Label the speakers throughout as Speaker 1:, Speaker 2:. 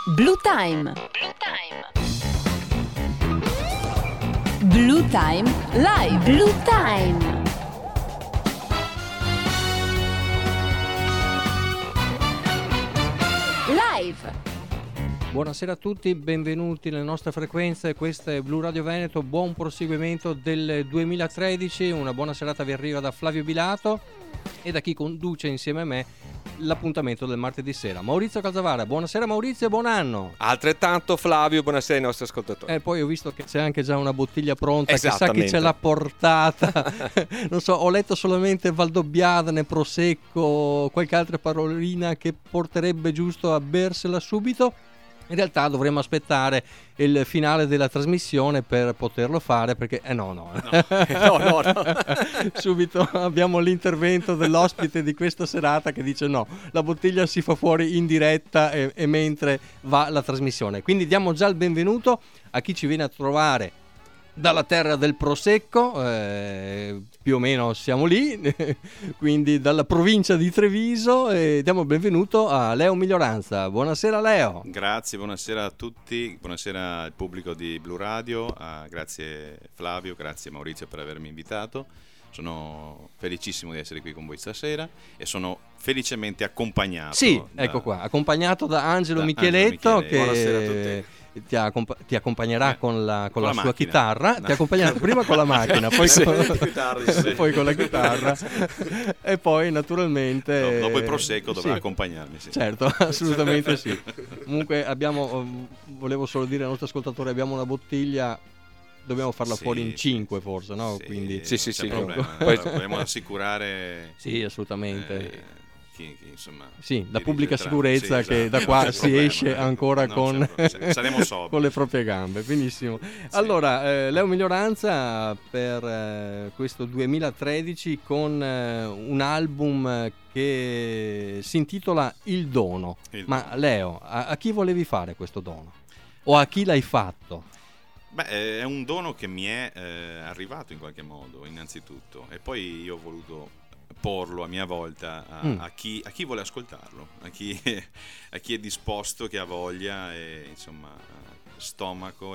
Speaker 1: Blue Time. Blue Time Live. Blue Time. Live.
Speaker 2: Buonasera a tutti, benvenuti nelle nostre frequenze, questa è Blu Radio Veneto, buon proseguimento del 2013, una buona serata vi arriva da Flavio Bilato e da chi conduce insieme a me l'appuntamento del martedì sera, Maurizio Calzavara. Buonasera Maurizio e buon anno.
Speaker 3: Altrettanto Flavio, buonasera ai nostri ascoltatori.
Speaker 2: Poi ho visto che c'è anche già una bottiglia pronta, chissà chi ce l'ha portata. Non so, ho letto solamente Valdobbiadene, Prosecco, qualche altra parolina che porterebbe giusto a bersela subito. In realtà dovremmo aspettare il finale della trasmissione per poterlo fare, perché no. Subito abbiamo l'intervento dell'ospite di questa serata che dice no, la bottiglia si fa fuori in diretta e mentre va la trasmissione. Quindi diamo già il benvenuto a chi ci viene a trovare dalla terra del Prosecco, più o meno siamo lì, quindi dalla provincia di Treviso, e diamo il benvenuto a Leo Miglioranza. Buonasera Leo.
Speaker 4: Grazie, buonasera a tutti, buonasera al pubblico di Blu Radio, grazie Flavio, grazie Maurizio per avermi invitato. Sono felicissimo di essere qui con voi stasera e sono felicemente accompagnato.
Speaker 2: Sì, ecco qua, accompagnato da Angelo Micheletto, che
Speaker 4: buonasera a tutti.
Speaker 2: Ti accompagnerà con la sua
Speaker 4: macchina.
Speaker 2: Chitarra. Ti accompagnerà prima con la macchina, poi, poi con la chitarra e poi naturalmente
Speaker 4: dopo il prosecco dovrà accompagnarmi. Sì.
Speaker 2: Certo, assolutamente sì. Comunque volevo solo dire ai nostri ascoltatori, abbiamo una bottiglia, dobbiamo farla fuori in 5 forse, no?
Speaker 4: Sì,
Speaker 2: quindi
Speaker 4: sì. Poi dobbiamo assicurare.
Speaker 2: Sì, assolutamente.
Speaker 4: Insomma,
Speaker 2: sì, la pubblica sicurezza,
Speaker 4: sì,
Speaker 2: che
Speaker 4: esatto.
Speaker 2: da qua si esce ancora con le proprie gambe. Benissimo. Sì. Allora, Leo Miglioranza per questo 2013 con un album che si intitola Il Dono. Ma Leo, a chi volevi fare questo dono? O a chi l'hai fatto?
Speaker 4: Beh, è un dono che mi è arrivato in qualche modo, innanzitutto, e poi io ho voluto porlo a mia volta a chi vuole ascoltarlo, a chi è disposto, che ha voglia e insomma stomaco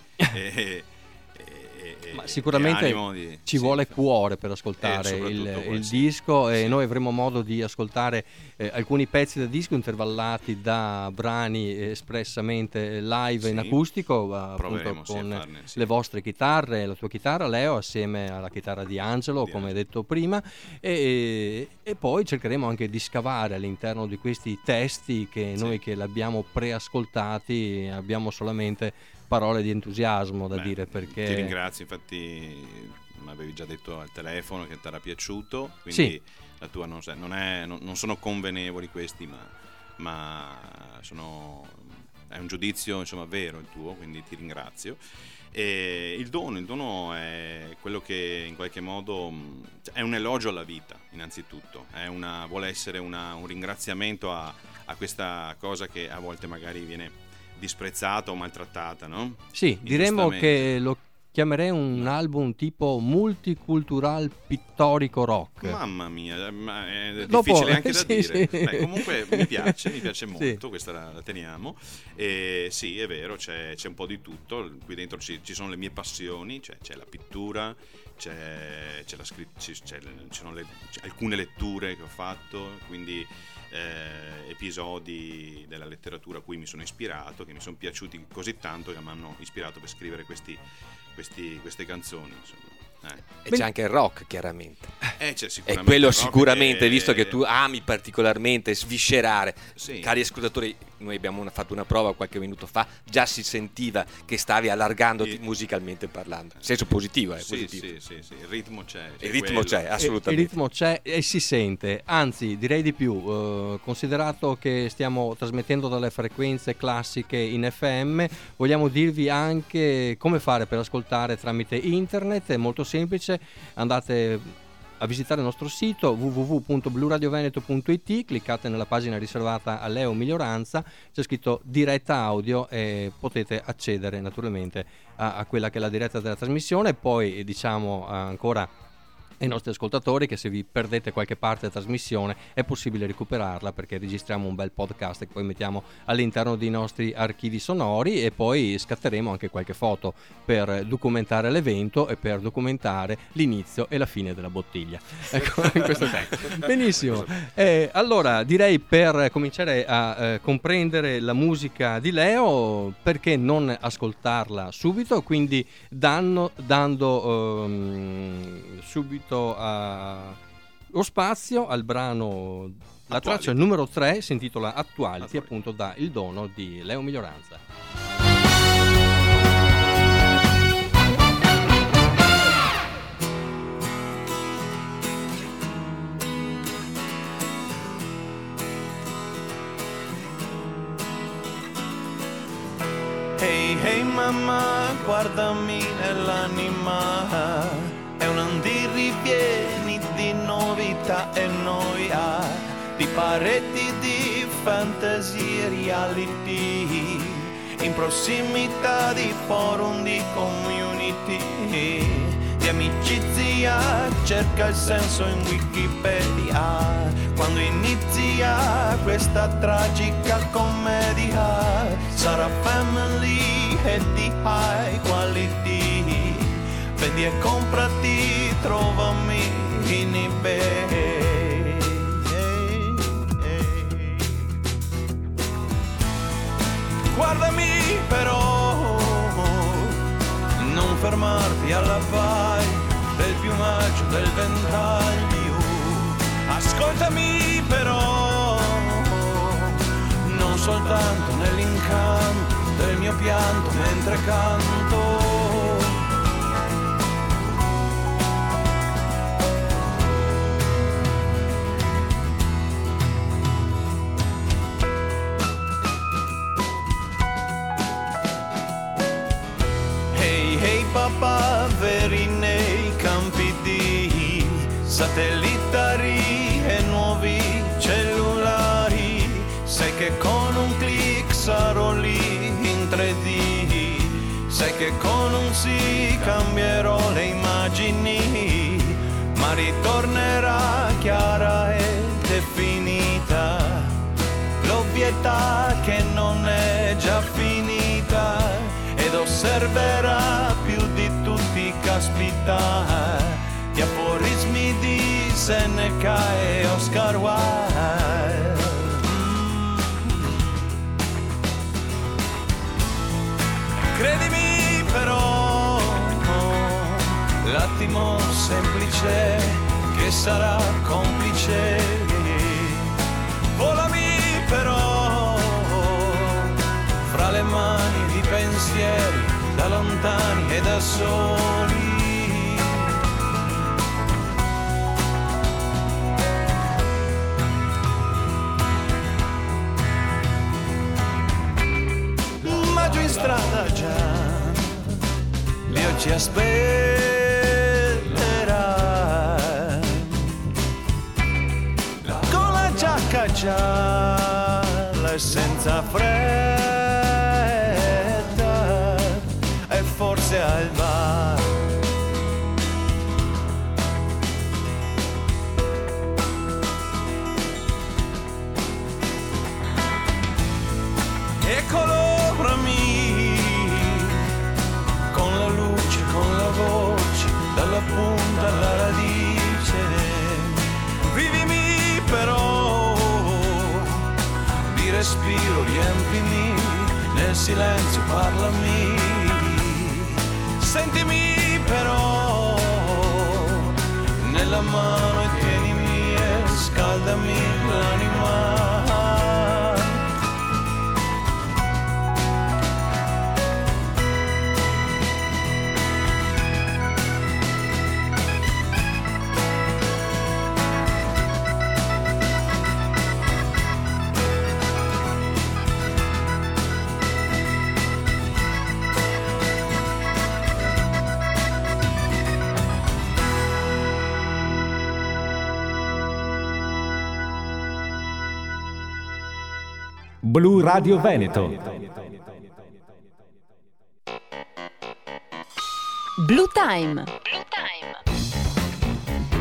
Speaker 2: ma sicuramente ci vuole cuore per ascoltare il disco, e noi avremo modo di ascoltare alcuni pezzi del disco intervallati da brani espressamente live in acustico, appunto con le vostre chitarre, la tua chitarra Leo assieme alla chitarra di Angelo, come detto prima, e poi cercheremo anche di scavare all'interno di questi testi che noi che l'abbiamo preascoltati abbiamo solamente parole di entusiasmo da dire, perché
Speaker 4: ti ringrazio, infatti mi avevi già detto al telefono che ti era piaciuto, quindi la tua non sono convenevoli questi, ma è un giudizio insomma vero il tuo, quindi ti ringrazio. E il dono è quello che in qualche modo è un elogio alla vita, innanzitutto vuole essere un ringraziamento a questa cosa che a volte magari viene disprezzata o maltrattata, no?
Speaker 2: Sì, diremmo che lo chiamerei un album tipo multicultural pittorico rock.
Speaker 4: Mamma mia, è difficile anche da dire.
Speaker 2: Sì.
Speaker 4: Beh, comunque mi piace molto, questa la teniamo. E sì, è vero, c'è un po' di tutto, qui dentro ci sono le mie passioni, c'è la pittura, c'è la ci sono alcune letture che ho fatto, quindi episodi della letteratura a cui mi sono ispirato, che mi sono piaciuti così tanto che mi hanno ispirato per scrivere queste canzoni, insomma.
Speaker 3: E c'è anche il rock, chiaramente.
Speaker 4: C'è sicuramente
Speaker 3: e quello
Speaker 4: il rock,
Speaker 3: sicuramente, visto che tu ami particolarmente sviscerare.
Speaker 4: Sì.
Speaker 3: Cari ascoltatori, noi abbiamo fatto una prova qualche minuto fa, già si sentiva che stavi allargandoti musicalmente parlando, in senso positivo, positivo.
Speaker 4: Sì, il ritmo c'è.
Speaker 3: Il ritmo c'è, assolutamente.
Speaker 2: Il ritmo c'è e si sente, anzi direi di più, considerato che stiamo trasmettendo dalle frequenze classiche in FM, vogliamo dirvi anche come fare per ascoltare tramite internet. È molto semplice, andate a visitare il nostro sito www.bluradioveneto.it, cliccate nella pagina riservata a Leo Miglioranza, c'è scritto diretta audio e potete accedere naturalmente a quella che è la diretta della trasmissione. Poi diciamo ancora ai nostri ascoltatori che se vi perdete qualche parte della trasmissione è possibile recuperarla, perché registriamo un bel podcast che poi mettiamo all'interno dei nostri archivi sonori, e poi scatteremo anche qualche foto per documentare l'evento e per documentare l'inizio e la fine della bottiglia. Ecco, in questo tempo. Benissimo. Allora direi, per cominciare a comprendere la musica di Leo, perché non ascoltarla subito? Quindi dando subito lo spazio al brano, la traccia numero 3 si intitola Attuality, appunto da Il Dono di Leo Miglioranza.
Speaker 5: Hey hey mamma, guardami nell'anima, è un andì ripieni di novità e noia, di pareti di fantasie reality, in prossimità di forum di community, di amicizia cerca il senso in Wikipedia, quando inizia questa tragica commedia, sarà family e di high quality, vendi e comprati, trovami in eBay. Guardami però, non fermarti alla vai del piumaggio del ventaglio. Ascoltami però, non soltanto nell'incanto del mio pianto mentre canto. Papà, veri nei campi di satellitari e nuovi cellulari, sai che con un click sarò lì in 3D, sai che con un sì cambierò le immagini, ma ritornerà chiara e definita l'ovvietà che non è già finita, ed osserverà più di tutti, caspita, gli aforismi di Seneca e Oscar Wilde. Credimi però, l'attimo semplice che sarà complice, volami però fra le mani di pensieri, da lontani e da soli. Ma giù in strada già Dio ci aspetterà, con la giacca gialla e senza fretta, e forse al bar. E colorami con la luce, con la voce, dalla punta alla radice. Vivimi però di respiro, riempimi nel silenzio, parlami. Sentimi però nella mano e tienimi e scaldami l'anima.
Speaker 6: Blu Radio Veneto.
Speaker 1: Blue Time.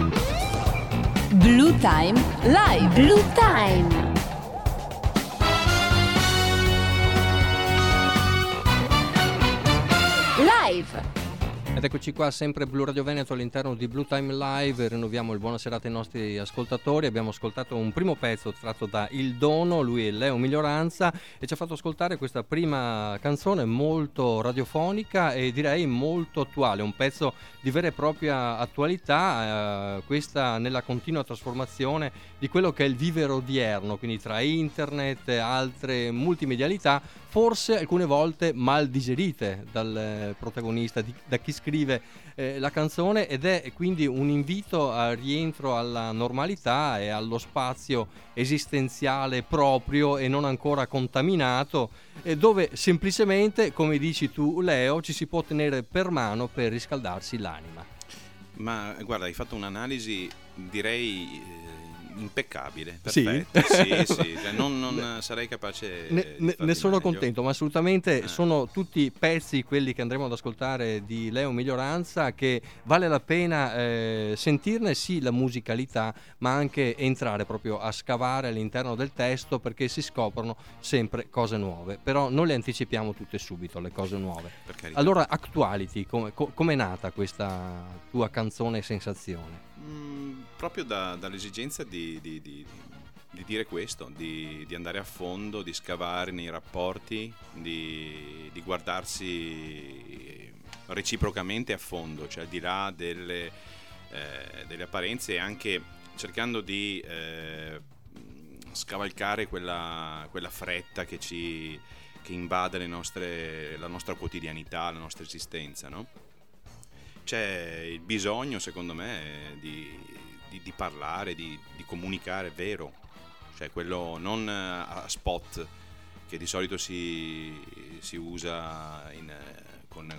Speaker 1: Time Live. Blue Time. Live.
Speaker 2: Ed eccoci qua, sempre Blu Radio Veneto all'interno di Blue Time Live. Rinnoviamo il buona serata ai nostri ascoltatori. Abbiamo ascoltato un primo pezzo tratto da Il Dono, lui è Leo Miglioranza, e ci ha fatto ascoltare questa prima canzone molto radiofonica e direi molto attuale, un pezzo di vera e propria attualità, questa nella continua trasformazione di quello che è il vivere odierno, quindi tra internet e altre multimedialità, forse alcune volte mal digerite dal protagonista, da chi scrive la canzone, ed è quindi un invito al rientro alla normalità e allo spazio esistenziale proprio e non ancora contaminato, dove semplicemente, come dici tu Leo, ci si può tenere per mano per riscaldarsi l'anima. Ma
Speaker 4: guarda, hai fatto un'analisi direi impeccabile,
Speaker 2: perfetto.
Speaker 4: Sì, cioè non sarei capace
Speaker 2: ne sono contento, ma assolutamente sono tutti pezzi, quelli che andremo ad ascoltare di Leo Miglioranza, che vale la pena sentirne sì la musicalità, ma anche entrare proprio a scavare all'interno del testo, perché si scoprono sempre cose nuove, però non le anticipiamo tutte subito le cose nuove. Allora, Actuality, come è nata questa tua canzone Sensazione?
Speaker 4: Proprio dall'esigenza di dire questo, di andare a fondo, di scavare nei rapporti, di guardarsi reciprocamente a fondo, cioè al di là delle apparenze, e anche cercando di scavalcare quella fretta che invade la nostra quotidianità, la nostra esistenza, no? C'è il bisogno, secondo me, di parlare, di comunicare vero, cioè quello non a spot che di solito si usa con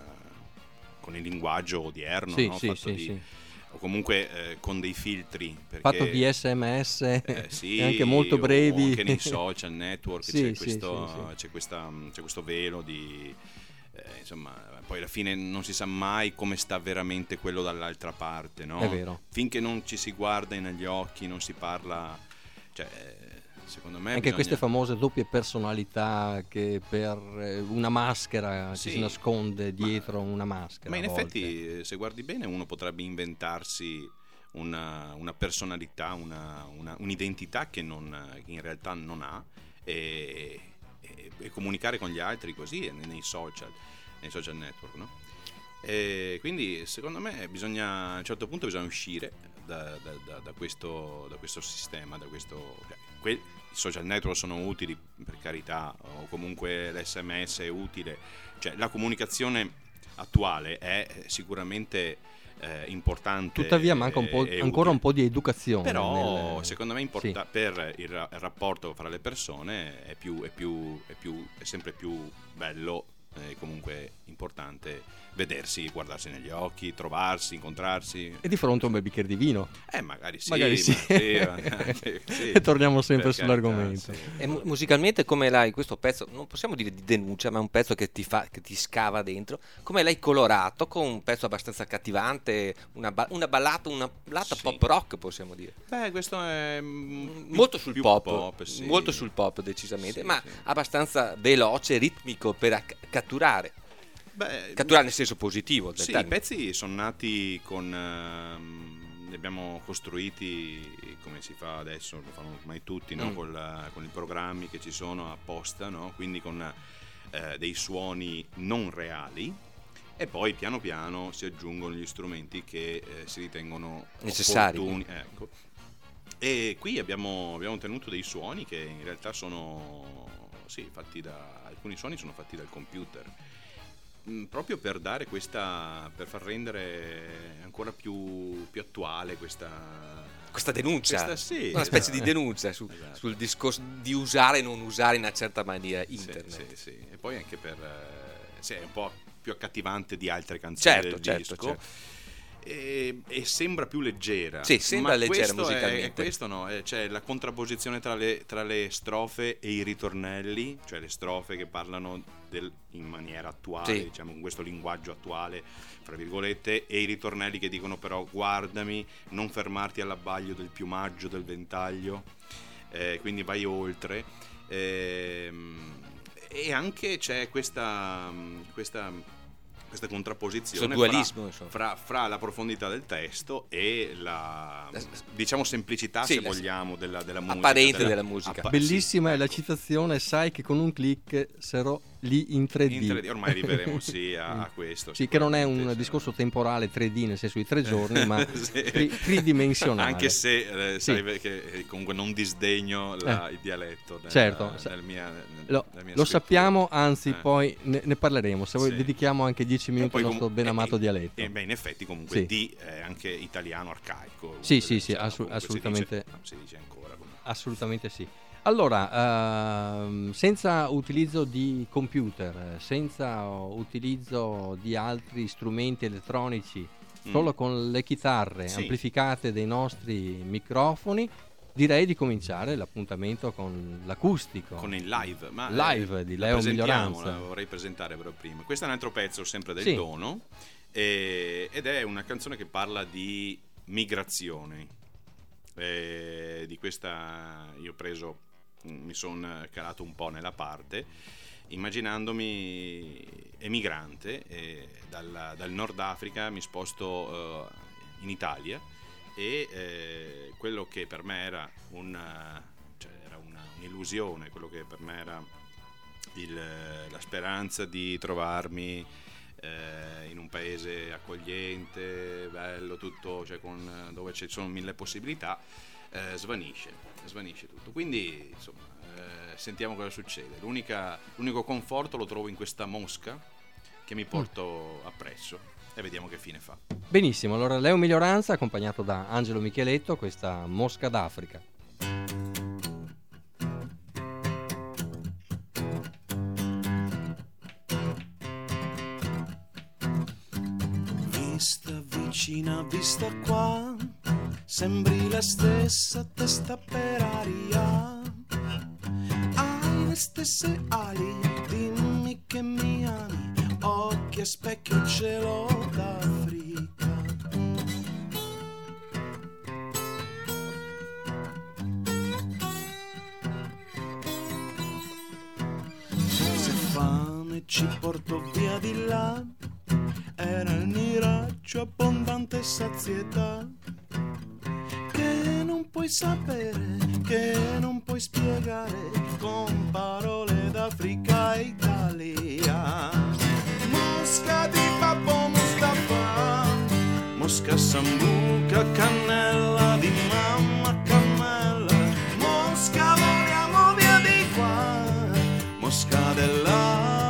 Speaker 4: il linguaggio odierno,
Speaker 2: sì,
Speaker 4: no?
Speaker 2: Sì.
Speaker 4: O comunque con dei filtri,
Speaker 2: fatto di SMS
Speaker 4: sì,
Speaker 2: anche molto brevi,
Speaker 4: o anche nei social network c'è questo velo di insomma, poi alla fine non si sa mai come sta veramente quello dall'altra parte, no?
Speaker 2: È vero.
Speaker 4: Finché non ci si guarda negli occhi, non si parla, cioè secondo me
Speaker 2: anche queste famose doppie personalità, che per una maschera
Speaker 4: sì,
Speaker 2: si nasconde dietro una maschera.
Speaker 4: Ma in effetti, se guardi bene, uno potrebbe inventarsi una personalità, un'identità che in realtà non ha, e comunicare con gli altri così nei social network, no? E quindi secondo me a un certo punto bisogna uscire da questo sistema, i social network sono utili, per carità, o comunque l'SMS è utile, cioè la comunicazione attuale è sicuramente importante.
Speaker 2: Tuttavia manca ancora un po' di educazione.
Speaker 4: Però secondo me per il rapporto fra le persone è sempre più bello e comunque importante vedersi, guardarsi negli occhi, trovarsi, incontrarsi.
Speaker 2: E di fronte a un bel bicchiere di vino.
Speaker 4: Magari sì.
Speaker 2: Sì. E torniamo sempre sull'argomento.
Speaker 3: Sì. E musicalmente come l'hai, questo pezzo, non possiamo dire di denuncia, ma è un pezzo che ti scava dentro, come l'hai colorato con un pezzo abbastanza accattivante, una ballata
Speaker 4: sì,
Speaker 3: pop rock, possiamo dire.
Speaker 4: Questo è
Speaker 3: molto sul pop,
Speaker 4: sì.
Speaker 3: Molto sul pop decisamente,
Speaker 4: sì,
Speaker 3: ma
Speaker 4: sì,
Speaker 3: abbastanza veloce, ritmico, per catturare nel senso positivo del termine.
Speaker 4: I pezzi sono nati li abbiamo costruiti come si fa adesso, lo fanno ormai tutti, no? Con i programmi che ci sono apposta, no? Quindi con dei suoni non reali, e poi piano piano si aggiungono gli strumenti che si ritengono
Speaker 3: necessari,
Speaker 4: opportuni, ecco. E qui abbiamo tenuto dei suoni che in realtà sono fatti alcuni suoni sono fatti dal computer, proprio per dare per far rendere ancora più attuale questa
Speaker 3: denuncia,
Speaker 4: sì,
Speaker 3: una specie di denuncia sul discorso di usare e non usare in una certa maniera internet.
Speaker 4: Sì. E poi anche è un po' più accattivante di altre canzoni del disco.
Speaker 3: Certo.
Speaker 4: e sembra più leggera.
Speaker 3: Sì, sembra leggera
Speaker 4: questo
Speaker 3: musicalmente.
Speaker 4: Questo no, c'è la contrapposizione tra le strofe e i ritornelli, cioè le strofe che parlano in maniera attuale,
Speaker 3: sì,
Speaker 4: diciamo con questo linguaggio attuale, fra virgolette, e i ritornelli che dicono però guardami, non fermarti all'abbaglio del piumaggio, del ventaglio, quindi vai oltre. E anche c'è questa contrapposizione
Speaker 3: dualismo,
Speaker 4: fra la profondità del testo e la, diciamo, semplicità,
Speaker 3: sì,
Speaker 4: se vogliamo, della musica
Speaker 3: apparente della musica.
Speaker 2: Bellissima è la citazione: sai che con un click sarò lì in 3D.
Speaker 4: Ormai arriveremo a questo.
Speaker 2: Sì, che non è un discorso temporale 3D nel senso di 3 giorni, ma tridimensionale.
Speaker 4: Anche se sai che comunque non disdegno il dialetto
Speaker 2: certo, lo sappiamo, anzi poi ne parleremo, se vuoi dedichiamo anche 10 minuti al nostro ben amato dialetto.
Speaker 4: In effetti comunque anche italiano arcaico.
Speaker 2: Sì, assolutamente.
Speaker 4: Si dice ancora.
Speaker 2: Assolutamente sì. Allora, senza utilizzo di computer, senza utilizzo di altri strumenti elettronici, solo con le chitarre amplificate dei nostri microfoni, direi di cominciare l'appuntamento con l'acustico,
Speaker 4: con il live,
Speaker 2: di Leo Miglioranza.
Speaker 4: La vorrei presentare però prima. Questo è un altro pezzo sempre del Dono, ed è una canzone che parla di migrazioni. Di questa io mi sono calato un po' nella parte, immaginandomi emigrante, dal Nord Africa mi sposto in Italia, e quello che per me era un'illusione, quello che per me era la speranza di trovarmi in un paese accogliente, bello, tutto, cioè dove ci sono 1000 possibilità, svanisce tutto. Quindi insomma, sentiamo cosa succede. L'unico conforto lo trovo in questa mosca che mi porto appresso, e vediamo che fine fa.
Speaker 2: Benissimo, allora Leo Miglioranza accompagnato da Angelo Micheletto, questa Mosca d'Africa.
Speaker 5: Vista vicina, vista qua, sembri la stessa testa per aria, hai le stesse ali, dimmi che mi ami, occhi a specchio, cielo d'Africa. Se fame ci porto via di là, era il miraggio abbondante sazietà, che non puoi sapere, che non puoi spiegare con parole d'Africa e Italia. Mosca di Babbo Mustafa, mosca sambuca, cannella di mamma Camella, mosca voliamo via di qua, mosca dell'Africa.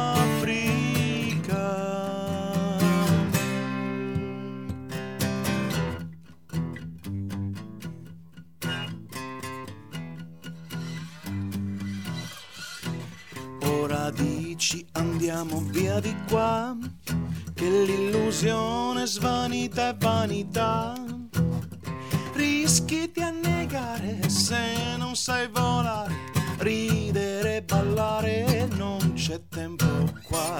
Speaker 5: Ora dici andiamo via di qua, che l'illusione svanita è vanità, rischi di annegare se non sai volare, ridere e ballare non c'è tempo qua.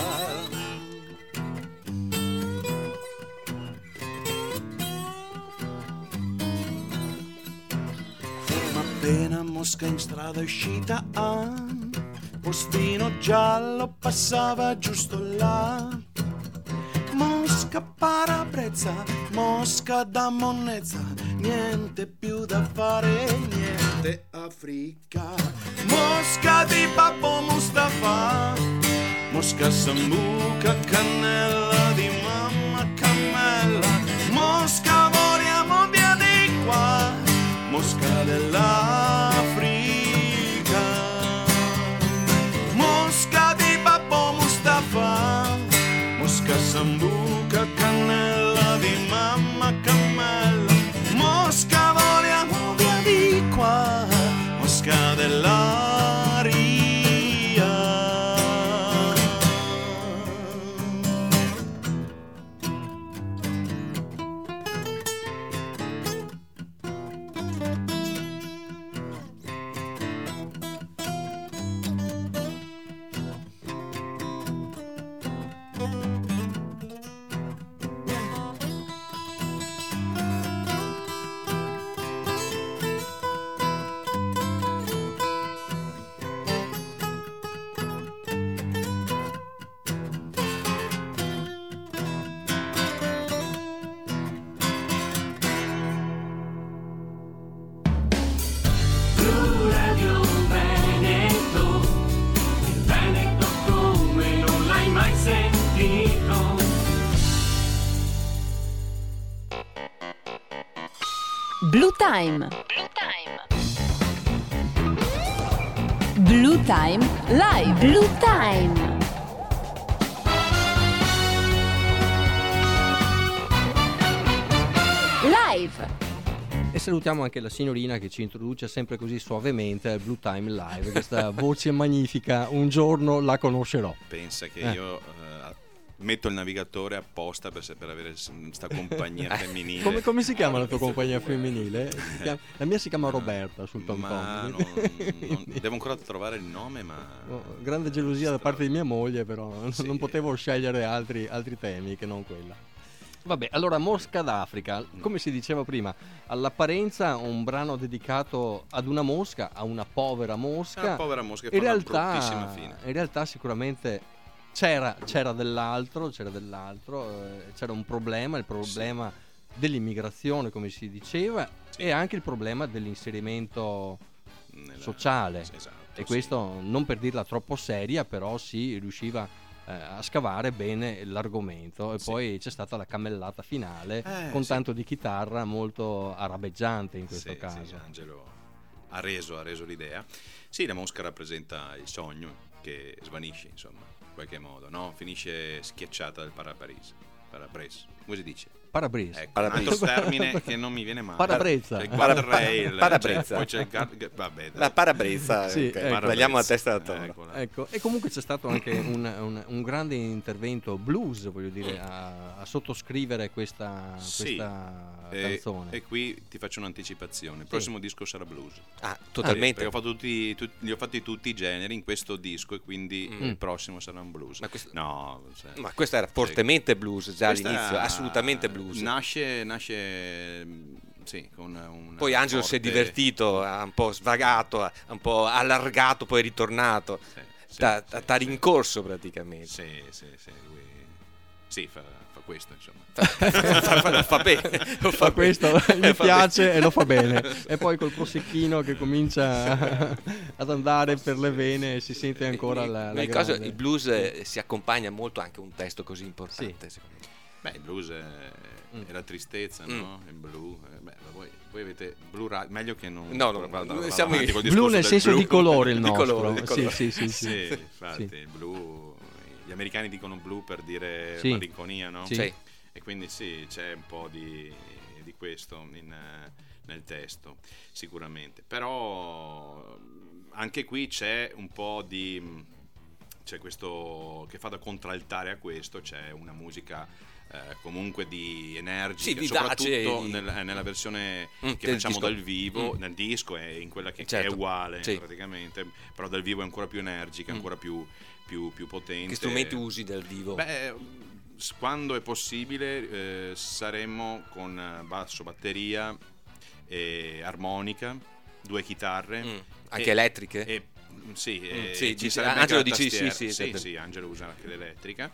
Speaker 5: Ma appena mosca in strada è uscita, postino giallo passava giusto là, mosca parabrezza, mosca da monnezza, niente più da fare, niente Africa. Mosca di Babbo Mustafa, mosca sambuca, cannella di mamma Camella, mosca voliamo via di qua, mosca dell'Africa. Mosca di Babbo Mustafa, mosca sambuca, cannella di mamma Camella, mosca voliamo via di qua, mosca dell'aria.
Speaker 1: Blue Time. Blue Time Live. Blue Time. Live.
Speaker 2: E salutiamo anche la signorina che ci introduce sempre così suavemente al Blue Time Live, questa voce magnifica, un giorno la conoscerò.
Speaker 4: Pensa che io metto il navigatore apposta per avere questa compagnia femminile.
Speaker 2: Come si chiama la tua compagnia femminile? La mia si chiama Roberta sul tom tom.
Speaker 4: Devo ancora trovare il nome, ma
Speaker 2: grande gelosia da parte di mia moglie, però non potevo scegliere altri temi che non quella. Vabbè, allora Mosca d'Africa, come si diceva prima, all'apparenza un brano dedicato ad una mosca, a una povera mosca.
Speaker 4: Una povera mosca che fa una bruttissima fine.
Speaker 2: In realtà sicuramente c'era dell'altro, c'era un problema, il problema dell'immigrazione, come si diceva, e anche il problema dell'inserimento sociale.
Speaker 4: Esatto,
Speaker 2: e questo non per dirla troppo seria, però si riusciva a scavare bene l'argomento, e poi c'è stata la cammellata finale con tanto di chitarra molto arabeggiante in questo caso.
Speaker 4: Sì, Angelo ha reso l'idea. Sì, la mosca rappresenta il sogno che svanisce, insomma, in qualche modo, no? Finisce schiacciata dal parabrezza. Come si dice?
Speaker 2: Parabrezza.
Speaker 4: Ecco, un altro termine che non mi viene mai.
Speaker 2: Parabrezza.
Speaker 4: Il guardrail.
Speaker 3: Parabrezza.
Speaker 4: Poi c'è vabbè,
Speaker 3: la parabrezza.
Speaker 2: Sì,
Speaker 3: okay. Tagliamo la testa da toro.
Speaker 2: Ecco. E comunque c'è stato anche un grande intervento blues, voglio dire, a sottoscrivere questa canzone.
Speaker 4: E qui ti faccio un'anticipazione. Il prossimo disco sarà blues.
Speaker 3: Totalmente.
Speaker 4: Perché li ho fatti tutti i generi in questo disco, e quindi il prossimo sarà un blues.
Speaker 3: Ma questo era fortemente blues già all'inizio, assolutamente blues.
Speaker 4: Nasce sì, con una
Speaker 3: poi Angelo si è divertito, ha un po' svagato, ha un po' allargato, poi è ritornato. T'ha rincorso praticamente.
Speaker 4: Lui fa questo, insomma.
Speaker 3: fa bene.
Speaker 2: Fa questo, gli piace e lo fa bene. E poi col prosecchino che comincia ad andare per le vene e si sente ancora la
Speaker 3: caso il blues si accompagna molto anche a un testo così importante, secondo me.
Speaker 4: Beh, il blues è la tristezza, no? Il blu. Voi avete blu meglio che non.
Speaker 3: No, siamo
Speaker 2: blu nel senso di colore il nostro.
Speaker 3: Di colore.
Speaker 2: Sì,
Speaker 4: infatti, il blu. Gli americani dicono blu per dire malinconia, no?
Speaker 2: Sì.
Speaker 4: E quindi c'è un po' di questo nel testo, sicuramente. Però anche qui c'è un po' c'è questo che fa da contraltare a questo, c'è una musica comunque di energica, soprattutto nella versione che facciamo dal vivo, nel disco e in quella che è uguale praticamente, però dal vivo è ancora più energica, ancora più potente.
Speaker 3: Che strumenti usi dal vivo?
Speaker 4: Beh, quando è possibile saremo con basso, batteria e armonica, 2 chitarre
Speaker 3: anche elettriche?
Speaker 4: Angelo
Speaker 3: dice
Speaker 4: sì, Angelo usa anche l'elettrica,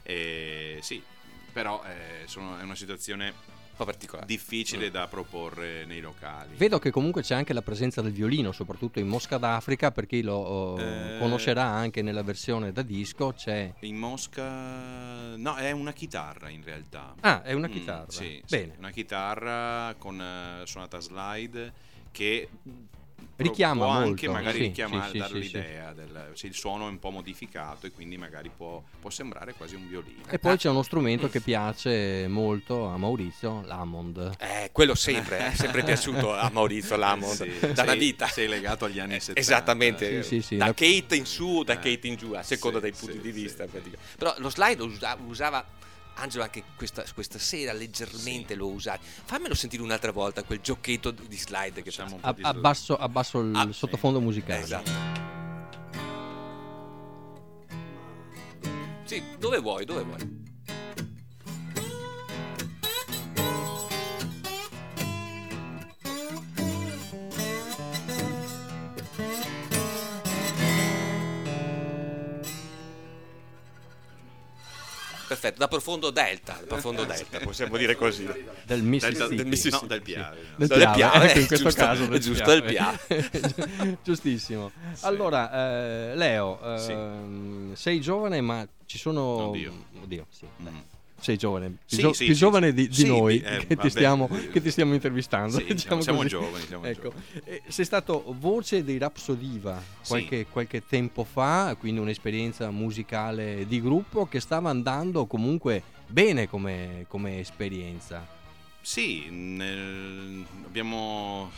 Speaker 4: però è una situazione
Speaker 3: un po' particolare,
Speaker 4: difficile da proporre nei locali.
Speaker 2: Vedo che comunque c'è anche la presenza del violino, soprattutto in Mosca d'Africa, per chi lo conoscerà anche nella versione da disco. C'è
Speaker 4: in Mosca, no, è una chitarra in realtà.
Speaker 2: È una chitarra.
Speaker 4: Sì,
Speaker 2: bene.
Speaker 4: Una chitarra con suonata slide che
Speaker 2: richiama
Speaker 4: può
Speaker 2: molto,
Speaker 4: anche magari
Speaker 2: richiamare,
Speaker 4: dare l'idea il suono è un po' modificato e quindi magari può sembrare quasi un violino.
Speaker 2: E poi c'è uno strumento che piace molto a Maurizio, l'Hammond.
Speaker 3: Quello sempre è sempre piaciuto a Maurizio l'Hammond, dalla vita.
Speaker 4: Sei legato agli anni 70.
Speaker 3: Esattamente,
Speaker 2: sì.
Speaker 3: Da Kate in su, da Kate in giù, a seconda dei punti di vista. Però lo slide lo usava Angelo anche questa sera leggermente lo usavi. Fammelo sentire un'altra volta quel giochetto di slide che facciamo.
Speaker 2: Abbasso il sottofondo musicale.
Speaker 3: Esatto. Sì, dove vuoi. Perfetto, da profondo delta, possiamo dire così.
Speaker 2: Del Mississippi.
Speaker 4: Del Mississippi. No, del Piave.
Speaker 2: Del Piave, in questo
Speaker 3: giusto,
Speaker 2: caso
Speaker 3: è giusto, del Piave.
Speaker 2: Giustissimo. Sì. Allora, Leo, sei giovane, ma ci sono...
Speaker 4: Oddio, sì.
Speaker 2: sei giovane,
Speaker 4: più
Speaker 2: giovane di noi che ti stiamo intervistando.
Speaker 4: Sì,
Speaker 2: diciamo
Speaker 4: siamo
Speaker 2: così.
Speaker 4: giovani.
Speaker 2: Ecco. Sei stato voce dei Rapsodiva qualche tempo fa, quindi un'esperienza musicale di gruppo che stava andando comunque bene come esperienza.
Speaker 4: Sì, abbiamo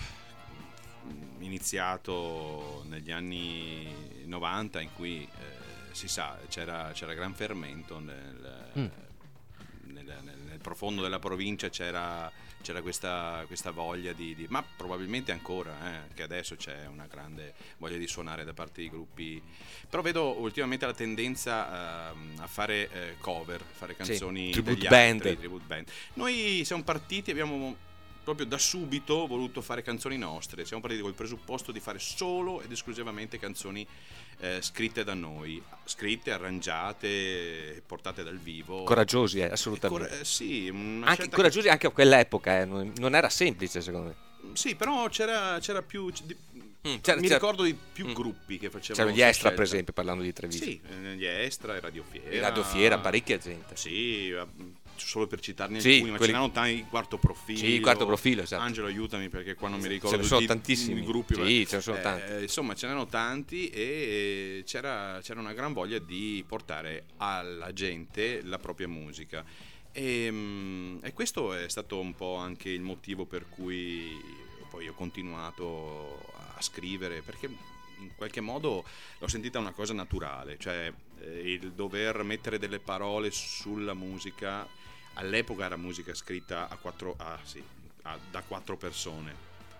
Speaker 4: iniziato negli anni 90 in cui si sa c'era gran fermento nel profondo della provincia, c'era questa voglia di ma probabilmente ancora che adesso c'è una grande voglia di suonare da parte dei gruppi, però vedo ultimamente la tendenza a fare cover, fare canzoni
Speaker 3: tribute
Speaker 4: band. Noi siamo partiti, abbiamo proprio da subito voluto fare canzoni nostre, siamo partiti col presupposto di fare solo ed esclusivamente canzoni scritte da noi, scritte, arrangiate, portate dal vivo.
Speaker 3: Coraggiosi, assolutamente.
Speaker 4: Sì,
Speaker 3: anche coraggiosi anche a quell'epoca, non era semplice secondo me.
Speaker 4: Sì, però c'era più mi ricordo di più gruppi che facevano.
Speaker 3: C'erano gli Extra, per esempio, parlando di Treviso.
Speaker 4: Sì, gli Extra e Radio
Speaker 3: Fiera, parecchia gente.
Speaker 4: Sì, solo per citarne alcuni, ma ce n'erano tanti. Quarto Profilo.
Speaker 3: Sì, Quarto Profilo, esatto.
Speaker 4: Angelo, aiutami perché qua non mi ricordo.
Speaker 3: Ce ne sono tantissimi gruppi.
Speaker 4: Sì,
Speaker 3: ce ne sono tanti.
Speaker 4: Insomma, ce n'erano tanti e c'era una gran voglia di portare alla gente la propria musica. E questo è stato un po' anche il motivo per cui poi ho continuato a scrivere, perché in qualche modo l'ho sentita una cosa naturale, cioè il dover mettere delle parole sulla musica. All'epoca era musica scritta da 4 persone,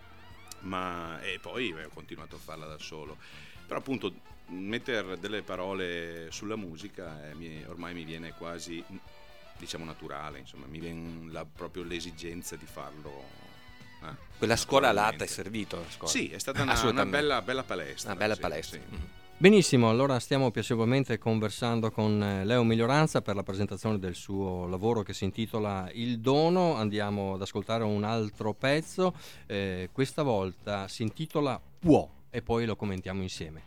Speaker 4: e poi ho continuato a farla da solo. Però appunto mettere delle parole sulla musica ormai mi viene quasi, diciamo, naturale, insomma, mi viene proprio l'esigenza di farlo.
Speaker 3: Quella scuola là ti è servito? La scuola.
Speaker 4: Sì, è stata una bella palestra.
Speaker 3: Una bella palestra.
Speaker 4: Sì.
Speaker 2: Benissimo, allora stiamo piacevolmente conversando con Leo Miglioranza per la presentazione del suo lavoro che si intitola Il Dono. Andiamo ad ascoltare un altro pezzo, questa volta si intitola Può, e poi lo commentiamo insieme.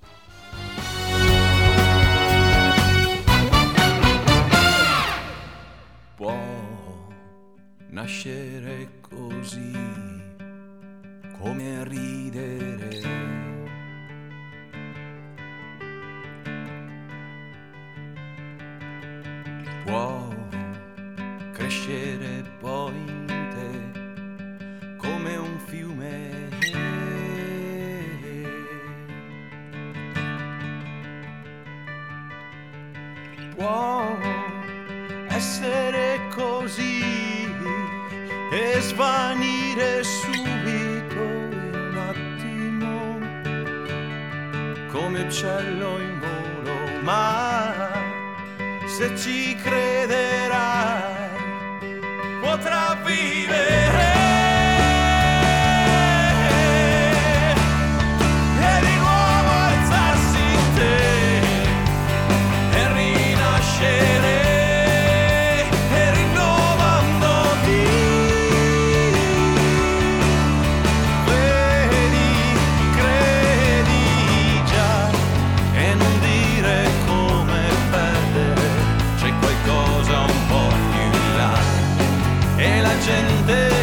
Speaker 5: Può nascere così, come ridere. Può crescere poi in te come un fiume. Può essere così e svanire subito in un attimo come uccello in volo, ma se ci crederai potrà vivere e di nuovo alzarsi in te e rinascere e rinnovandoti. Vedi, credi già e non dire come perdere, c'è qualcosa un po' più in là e la gente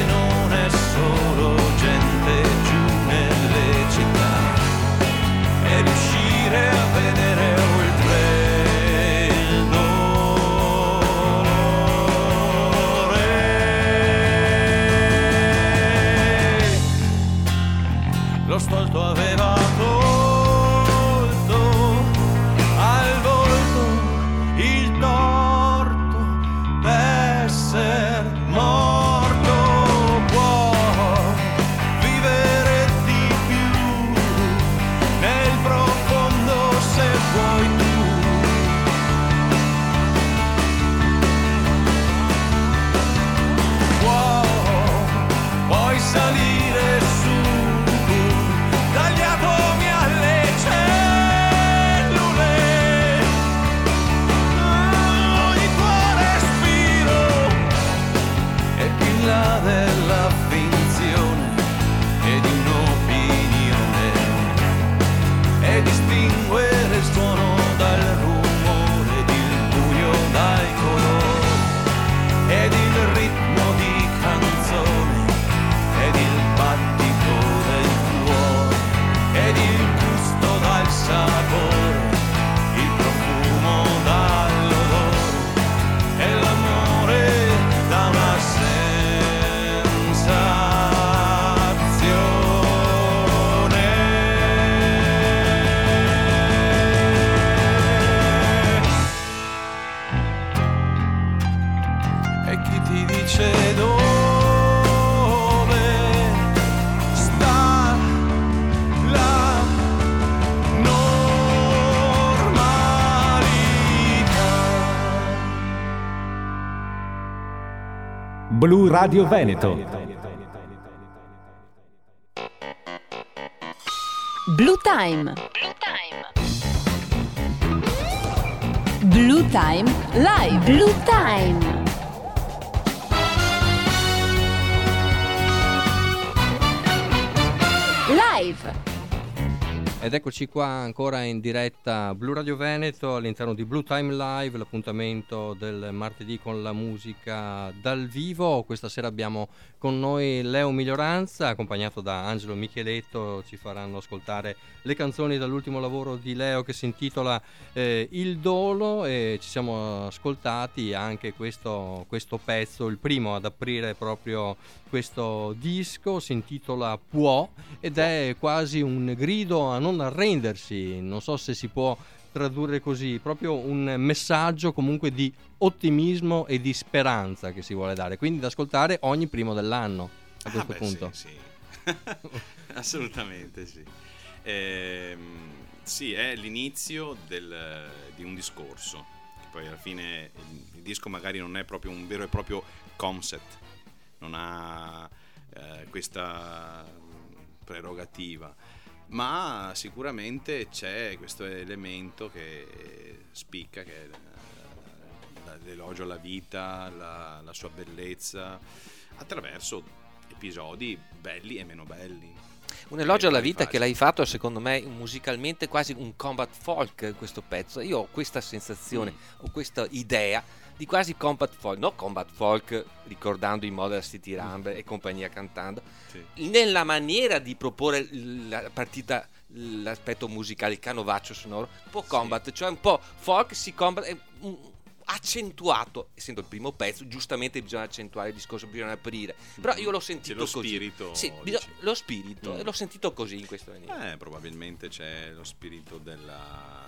Speaker 6: Blu Radio Veneto.
Speaker 1: Blue Time. Blue Time Live. Blue Time. Live.
Speaker 2: Ed eccoci qua ancora in diretta Blu Radio Veneto all'interno di Blue Time Live, l'appuntamento del martedì con la musica dal vivo. Questa sera abbiamo con noi Leo Miglioranza, accompagnato da Angelo Micheletto. Ci faranno ascoltare le canzoni dall'ultimo lavoro di Leo che si intitola Il Dolo, e ci siamo ascoltati anche questo pezzo, il primo ad aprire proprio questo disco. Si intitola Può ed è quasi un grido a non arrendersi, non so se si può tradurre così, proprio un messaggio comunque di ottimismo e di speranza che si vuole dare, quindi da ascoltare ogni primo dell'anno a questo punto.
Speaker 4: Sì. Assolutamente sì. Sì, è l'inizio di un discorso, che poi alla fine il disco magari non è proprio un vero e proprio concept, non ha questa prerogativa, ma sicuramente c'è questo elemento che spicca, che è l'elogio alla vita, la sua bellezza, attraverso episodi belli e meno belli.
Speaker 3: Un elogio alla vita che l'hai fatto, secondo me, musicalmente quasi un combat folk questo pezzo. Io ho questa sensazione, ho questa idea di quasi combat folk, no combat folk ricordando i Modern City Rumble e compagnia cantando, sì, nella maniera di proporre la partita, l'aspetto musicale, il canovaccio sonoro, un po' combat, sì, cioè un po' folk, si combat, accentuato, essendo il primo pezzo, giustamente bisogna accentuare il discorso, bisogna aprire, però io l'ho sentito
Speaker 4: c'è
Speaker 3: così.
Speaker 4: Spirito,
Speaker 3: sì, lo spirito, e l'ho sentito così in questa maniera.
Speaker 4: Probabilmente c'è lo spirito della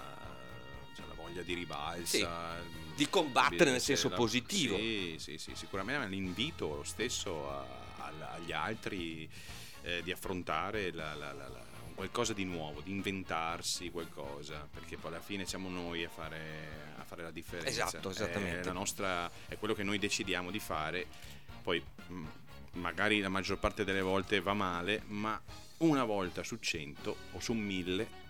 Speaker 4: voglia di rivalsa,
Speaker 3: sì, di combattere nel senso positivo.
Speaker 4: Sì, sicuramente l'invito lo stesso agli altri di affrontare qualcosa di nuovo, di inventarsi qualcosa, perché poi alla fine siamo noi a fare la differenza.
Speaker 3: Esatto, esattamente.
Speaker 4: È quello che noi decidiamo di fare. Poi magari la maggior parte delle volte va male, ma una volta su 100 o su 1000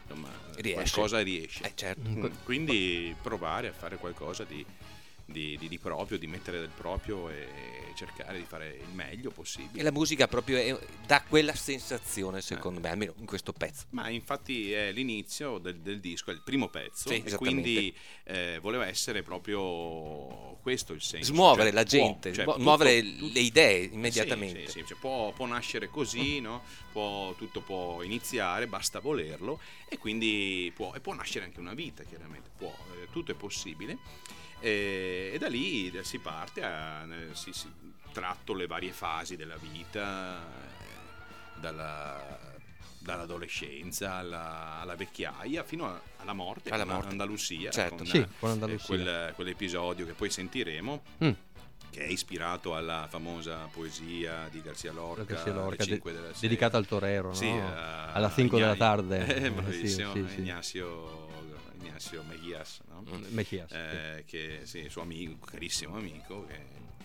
Speaker 4: qualcosa riesce.
Speaker 3: Certo.
Speaker 4: Quindi provare a fare qualcosa di proprio, di mettere del proprio e cercare di fare il meglio possibile.
Speaker 3: E la musica proprio dà quella sensazione, secondo me, almeno in questo pezzo.
Speaker 4: Ma infatti è l'inizio del disco, è il primo pezzo,
Speaker 3: sì,
Speaker 4: e quindi voleva essere proprio questo il senso.
Speaker 3: Smuovere
Speaker 4: cioè,
Speaker 3: la gente, muovere le idee immediatamente.
Speaker 4: Sì, cioè può nascere così, no? Tutto può iniziare, basta volerlo, e quindi può nascere anche una vita, chiaramente, tutto è possibile. E da lì si parte, si tratto le varie fasi della vita, dall'adolescenza alla vecchiaia fino alla morte, Andalusia,
Speaker 3: certo.
Speaker 4: con quell'episodio che poi sentiremo, che è ispirato alla famosa poesia di García Lorca
Speaker 2: dedicata al torero, no?
Speaker 4: Sì,
Speaker 2: alla 5 della tarde.
Speaker 4: Bravissimo,
Speaker 2: sì.
Speaker 4: Ignacio Mejías, no? Che suo amico, carissimo amico, che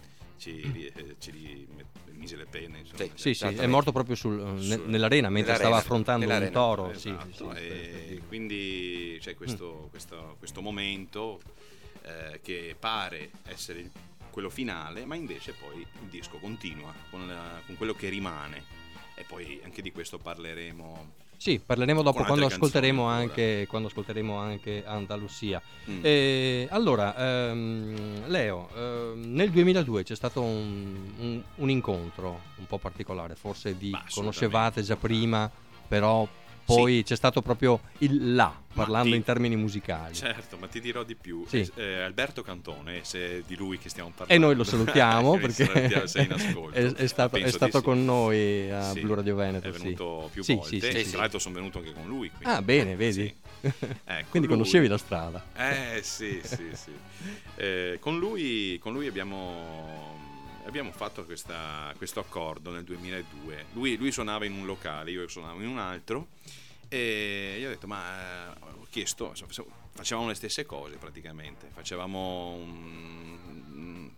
Speaker 4: ci mise le penne, insomma.
Speaker 2: Sì, è morto proprio nell'arena mentre stava affrontando un toro.
Speaker 4: Esatto. E quindi c'è questo momento che pare essere quello finale, ma invece poi il disco continua con quello che rimane, e poi anche di questo parleremo.
Speaker 2: Sì, parleremo dopo quando ascolteremo anche Andalusia. Allora, Leo, nel 2002 c'è stato un incontro un po' particolare, forse vi conoscevate già prima, però poi c'è stato proprio il là, parlando in termini musicali.
Speaker 4: Certo, ma ti dirò di più.
Speaker 2: Sì.
Speaker 4: Alberto Cantone, se è di lui che stiamo parlando.
Speaker 2: E noi lo salutiamo perché
Speaker 4: sei in ascolto.
Speaker 2: è stato con noi a Blu Radio Veneto.
Speaker 4: È venuto più volte. Tra l'altro sono venuto anche con lui. Quindi.
Speaker 2: Ah, bene, vedi? Quindi conoscevi la strada.
Speaker 4: Sì. Con lui abbiamo fatto questo accordo nel 2002. Lui suonava in un locale, io suonavo in un altro, e io ho detto, ho chiesto, facevamo le stesse cose praticamente, facevamo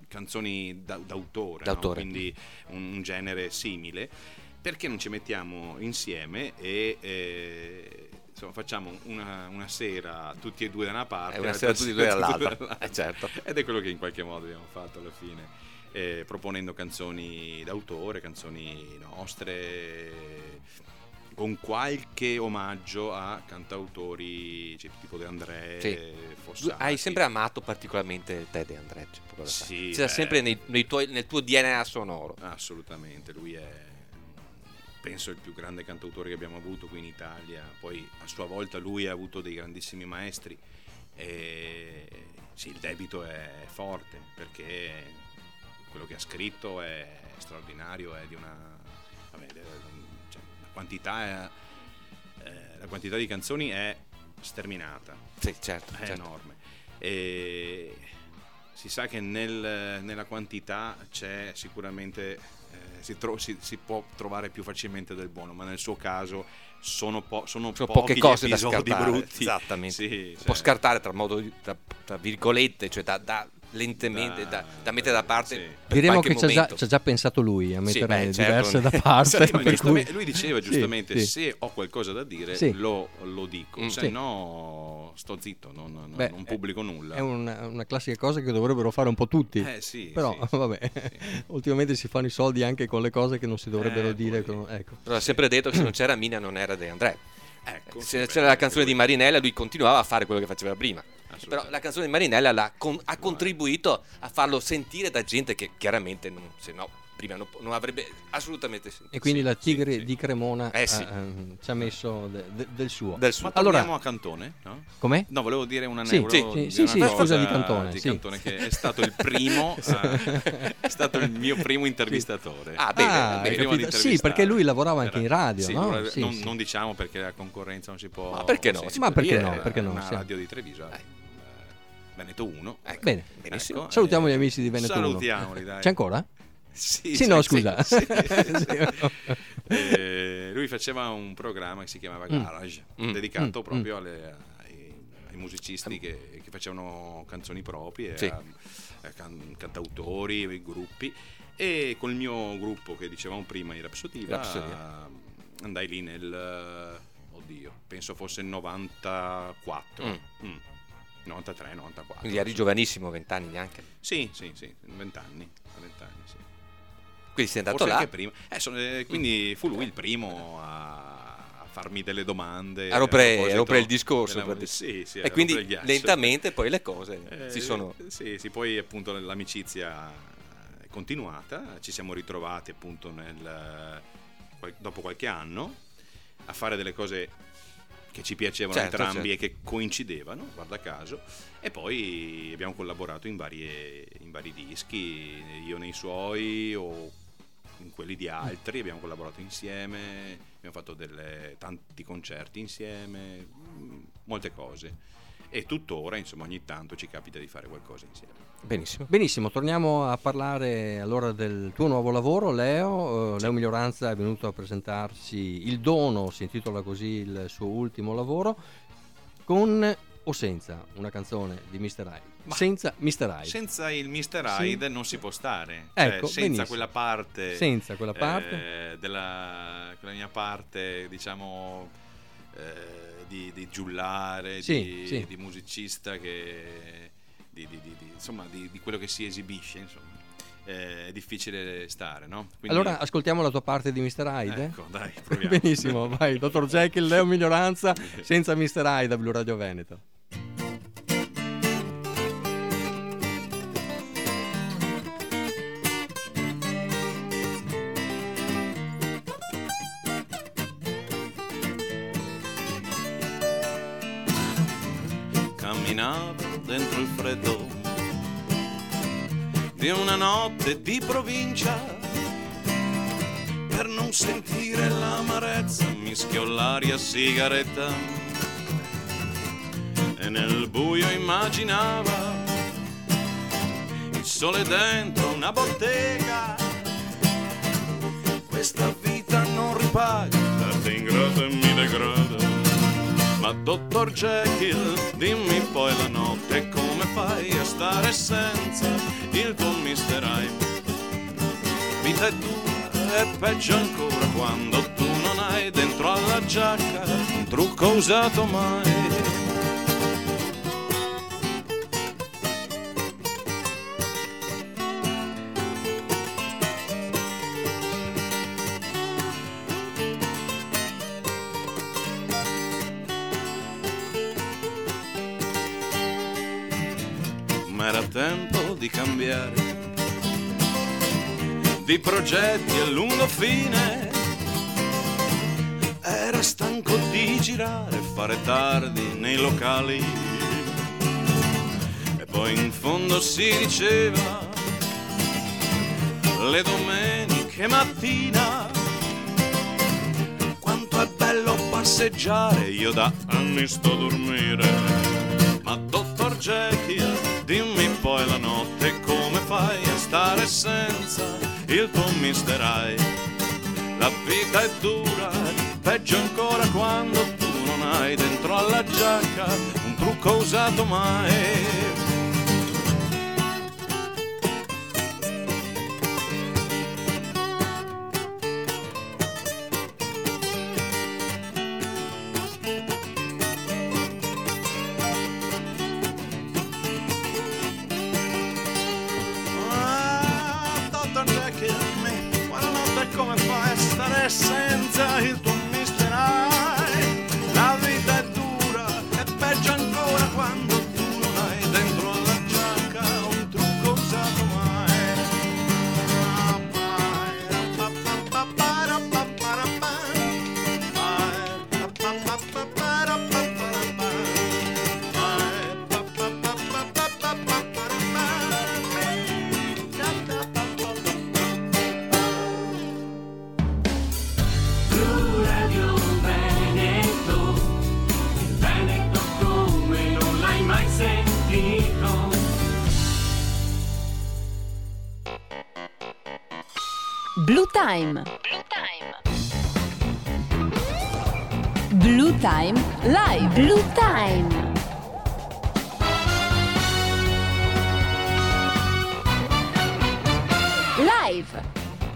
Speaker 4: canzoni d'autore, no? Quindi un genere simile, perché non ci mettiamo insieme e insomma, facciamo una sera tutti e due da una parte
Speaker 3: e una sera tutti e due dall'altra. Certo.
Speaker 4: Ed è quello che in qualche modo abbiamo fatto alla fine, proponendo canzoni d'autore, canzoni nostre, con qualche omaggio a cantautori tipo De André, Fossati.
Speaker 3: Hai sempre amato particolarmente te De André,
Speaker 4: sì,
Speaker 3: c'era sempre nel tuo DNA sonoro.
Speaker 4: Assolutamente, lui è, penso, il più grande cantautore che abbiamo avuto qui in Italia. Poi a sua volta lui ha avuto dei grandissimi maestri e sì, il debito è forte, perché quello che ha scritto è straordinario, è di una la quantità di canzoni è sterminata,
Speaker 3: sì, certo,
Speaker 4: è enorme, e si sa che nella quantità c'è sicuramente si può trovare più facilmente del buono, ma nel suo caso sono
Speaker 3: poche cose da scartare,
Speaker 4: brutti.
Speaker 3: Esattamente,
Speaker 4: sì,
Speaker 3: può scartare tra virgolette, cioè da lentamente da mettere da parte,
Speaker 4: sì.
Speaker 2: Diremo che c'ha già pensato lui a mettere diverse da parte, per cui...
Speaker 4: Lui diceva giustamente,
Speaker 2: sì.
Speaker 4: Se ho qualcosa da dire lo dico, se no sto zitto, non pubblico nulla.
Speaker 2: È una classica cosa che dovrebbero fare un po' tutti, però vabbè, ultimamente si fanno i soldi anche con le cose che non si dovrebbero dire, ecco.
Speaker 3: Però ha sempre detto che se non c'era Mina non era De André, se c'era la canzone di Marinella lui continuava a fare quello che faceva prima. Però la canzone di Marinella ha contribuito a farlo sentire da gente che chiaramente se no prima non avrebbe assolutamente sentito.
Speaker 2: E quindi la Tigre di Cremona
Speaker 3: sì.
Speaker 2: ci ha messo del suo.
Speaker 4: Ma torniamo a Cantone, no?
Speaker 2: Com'è?
Speaker 4: No, volevo dire un aneddoto.
Speaker 2: Sì, scusa, di Cantone.
Speaker 4: Cantone, che è stato il primo, è stato il mio primo intervistatore.
Speaker 2: Bene. Sì, perché lui lavorava anche in radio,
Speaker 4: sì,
Speaker 2: no?
Speaker 4: Non diciamo perché la concorrenza non si può.
Speaker 3: Ma perché no?
Speaker 2: Ma perché no?
Speaker 4: Una radio di Treviso. Veneto 1.
Speaker 2: Bene,
Speaker 4: benissimo.
Speaker 2: Salutiamo gli amici di Veneto 1.
Speaker 4: Salutiamoli, dai.
Speaker 2: C'è ancora?
Speaker 4: Sì,
Speaker 2: no, scusa.
Speaker 4: Sì. Lui faceva un programma che si chiamava Garage, dedicato proprio ai musicisti che facevano canzoni proprie, a cantautori, ai gruppi. E con il mio gruppo che dicevamo prima, i Rapsodia, andai lì penso fosse il 94. 93, 94.
Speaker 3: Quindi eri giovanissimo, 20 anni neanche.
Speaker 4: Sì, 20 anni, sì.
Speaker 3: Quindi sei andato
Speaker 4: forse
Speaker 3: là?
Speaker 4: Anche prima. Quindi fu lui il primo a farmi delle domande.
Speaker 3: A rompere il discorso.
Speaker 4: Sì,
Speaker 3: e quindi lentamente poi le cose si sono...
Speaker 4: Sì, poi appunto l'amicizia è continuata, ci siamo ritrovati appunto dopo qualche anno a fare delle cose che ci piacevano entrambi e che coincidevano, guarda caso, e poi abbiamo collaborato in vari dischi, io nei suoi o in quelli di altri, abbiamo collaborato insieme, abbiamo fatto tanti concerti insieme, molte cose, e tuttora insomma ogni tanto ci capita di fare qualcosa insieme.
Speaker 2: Benissimo, torniamo a parlare allora del tuo nuovo lavoro, Leo. Leo Miglioranza è venuto a presentarci Il Dono, si intitola così il suo ultimo lavoro, con o senza una canzone di Mr. Hyde? Senza Mr. Hyde.
Speaker 4: Senza il Mr. Hyde non si può stare,
Speaker 2: ecco,
Speaker 4: senza quella parte, quella mia parte, diciamo, di giullare, di musicista insomma di quello che si esibisce, insomma è difficile stare, no? Quindi...
Speaker 2: Allora ascoltiamo la tua parte di Mr. Hyde.
Speaker 4: Ecco, dai, proviamo.
Speaker 2: Benissimo, vai, Dr. Jekyll, Leo Miglioranza, senza Mr. Hyde a Blu Radio Veneto.
Speaker 5: Camminavo dentro il freddo di una notte di provincia, per non sentire l'amarezza mischio l'aria sigaretta, e nel buio immaginava il sole dentro una bottega. Questa vita non ripaga, l'arte ingrata mi degrada. Ma Dr. Jekyll, dimmi poi la notte come come fai a stare senza il tuo Mr. Hyde. Vita è dura e peggio ancora quando tu non hai dentro alla giacca un trucco usato mai. Era tempo di cambiare, di progetti a lungo fine. Era stanco di girare e fare tardi nei locali. E poi in fondo si diceva le domeniche mattina quanto è bello passeggiare, io da anni sto a dormire. Ma dottor Jekyll, dimmi poi la notte come fai a stare senza il tuo Mr. Hyde. La vita è dura, peggio ancora quando tu non hai dentro alla giacca un trucco usato mai. Senza il tuo Mr. Hyde, la vita è dura e peggio ancora quando tu non hai dentro alla giacca un trucco usato mai.
Speaker 1: Blue Time. Blue Time Live. Blue Time. Live.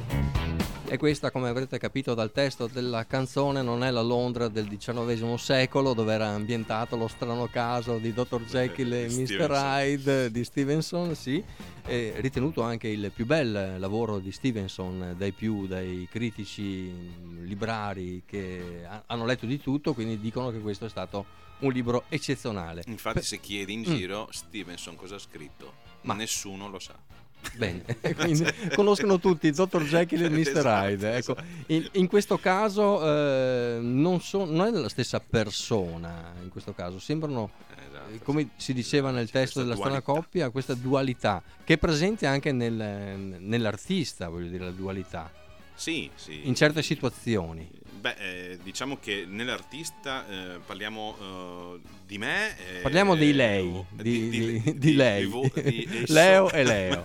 Speaker 2: E questa, come avrete capito dal testo della canzone, non è la Londra del XIX secolo, dove era ambientato lo strano caso di Dr. Jekyll e Mr. Hyde di Stevenson, sì, e ritenuto anche il più bel lavoro di Stevenson dai critici librari che hanno letto di tutto, quindi dicono che questo è stato un libro eccezionale.
Speaker 4: Infatti se chiedi in giro Stevenson cosa ha scritto, ma nessuno lo sa.
Speaker 2: Bene, quindi conoscono tutti Dr. Jekyll e Mr. Hyde. Ecco, in questo caso non è la stessa persona, in questo caso sembrano, come si diceva nel testo della strana coppia, questa dualità che è presente anche nell'artista, voglio dire, la dualità.
Speaker 4: Sì.
Speaker 2: In certe situazioni.
Speaker 4: Diciamo che nell'artista parliamo di me.
Speaker 2: Parliamo di lei, di lei. Leo e Leo.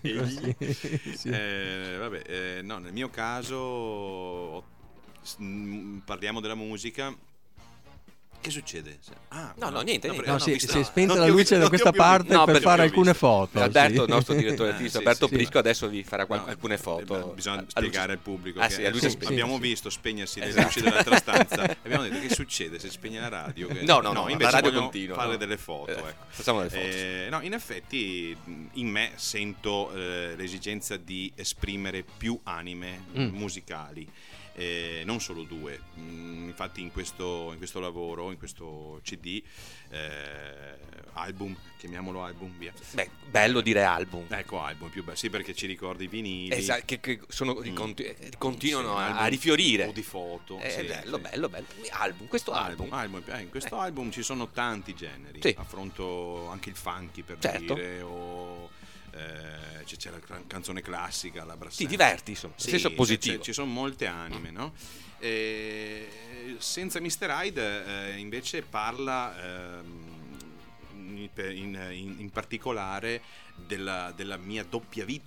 Speaker 2: Sì.
Speaker 4: No, nel mio caso parliamo della musica. Che succede?
Speaker 3: No, niente.
Speaker 2: Si è spenta la luce da questa parte per fare alcune foto.
Speaker 3: Alberto, il nostro direttore artista, Alberto Prisco, adesso vi farà alcune foto.
Speaker 4: Bisogna spiegare al pubblico che abbiamo visto spegnersi le luci dell'altra stanza e abbiamo detto che succede se spegne la radio.
Speaker 3: No,
Speaker 4: invece
Speaker 3: la radio continua.
Speaker 4: Fare delle foto.
Speaker 3: Facciamo delle foto.
Speaker 4: No, in effetti in me sento l'esigenza di esprimere più anime musicali. Non solo due, infatti in questo lavoro, in questo CD, album, chiamiamolo album, via.
Speaker 3: Bello dire album.
Speaker 4: Ecco, album più bello, sì, perché ci ricordi i vinili.
Speaker 3: Esatto, che sono, continuano a rifiorire.
Speaker 4: O di foto.
Speaker 3: Bello. Album, questo album.
Speaker 4: In questo album ci sono tanti generi.
Speaker 3: Sì.
Speaker 4: Affronto anche il funky, per dire, o c'è la canzone classica, la brass.
Speaker 3: Ti diverti, insomma, nel senso positivo.
Speaker 4: Ci sono molte anime, no? Senza Mr. Hyde invece parla in particolare della mia doppia vita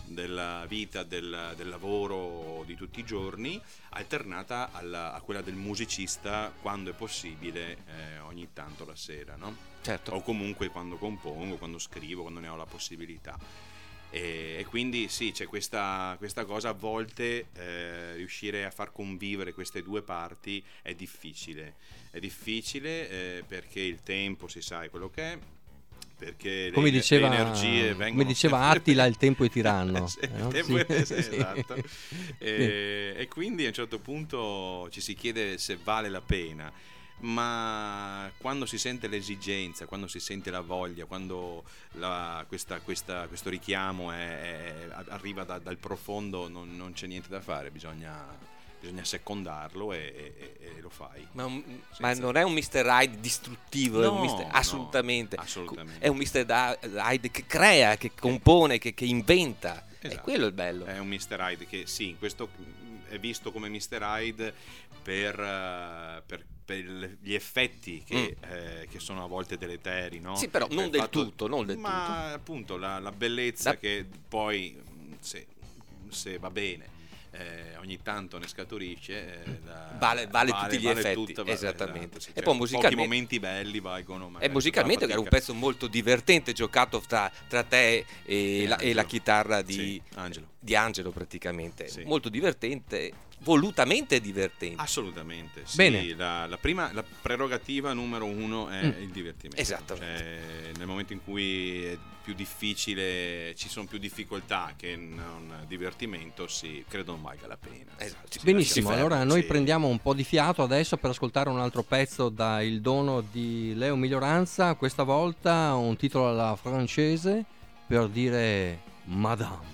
Speaker 4: della vita, del lavoro di tutti i giorni, alternata a quella del musicista quando è possibile, ogni tanto la sera, no?
Speaker 3: Certo.
Speaker 4: O comunque quando compongo, quando scrivo, quando ne ho la possibilità. E quindi sì, c'è questa cosa, a volte riuscire a far convivere queste due parti è difficile perché il tempo, si sa, è quello che è, perché
Speaker 2: come
Speaker 4: le energie vengono,
Speaker 2: come diceva Attila, il tempo è tiranno.
Speaker 4: Il tempo è, esatto. E quindi a un certo punto ci si chiede se vale la pena, ma quando si sente l'esigenza, quando si sente la voglia, quando questo richiamo arriva dal profondo, non c'è niente da fare, bisogna secondarlo e lo fai.
Speaker 3: Ma non è un Mr. Hyde distruttivo,
Speaker 4: No,
Speaker 3: assolutamente.
Speaker 4: Assolutamente.
Speaker 3: È un Mr. Hyde che crea, che compone, che inventa.
Speaker 4: Esatto.
Speaker 3: È quello il bello.
Speaker 4: È un Mr. Hyde che sì, in questo è visto come Mr. Hyde per gli effetti che sono a volte deleteri, no?
Speaker 3: Sì, però non del tutto.
Speaker 4: Ma appunto la bellezza che poi, se va bene, ogni tanto ne scaturisce,
Speaker 3: vale tutti gli effetti, esattamente.
Speaker 4: Esatto,
Speaker 3: e poi musicalmente,
Speaker 4: pochi momenti belli valgono,
Speaker 3: e musicalmente era un pezzo molto divertente, giocato tra te e la chitarra di Angelo praticamente.
Speaker 4: Sì.
Speaker 3: Molto divertente, volutamente divertente.
Speaker 4: Assolutamente sì.
Speaker 2: Bene.
Speaker 4: La prerogativa numero uno è il divertimento.
Speaker 3: Esatto.
Speaker 4: Nel momento in cui è più difficile, ci sono più difficoltà che non divertimento, credo non valga la pena.
Speaker 3: Esatto.
Speaker 2: Benissimo, allora noi prendiamo un po' di fiato adesso per ascoltare un altro pezzo da Il dono di Leo Miglioranza, questa volta un titolo alla francese per dire Madame.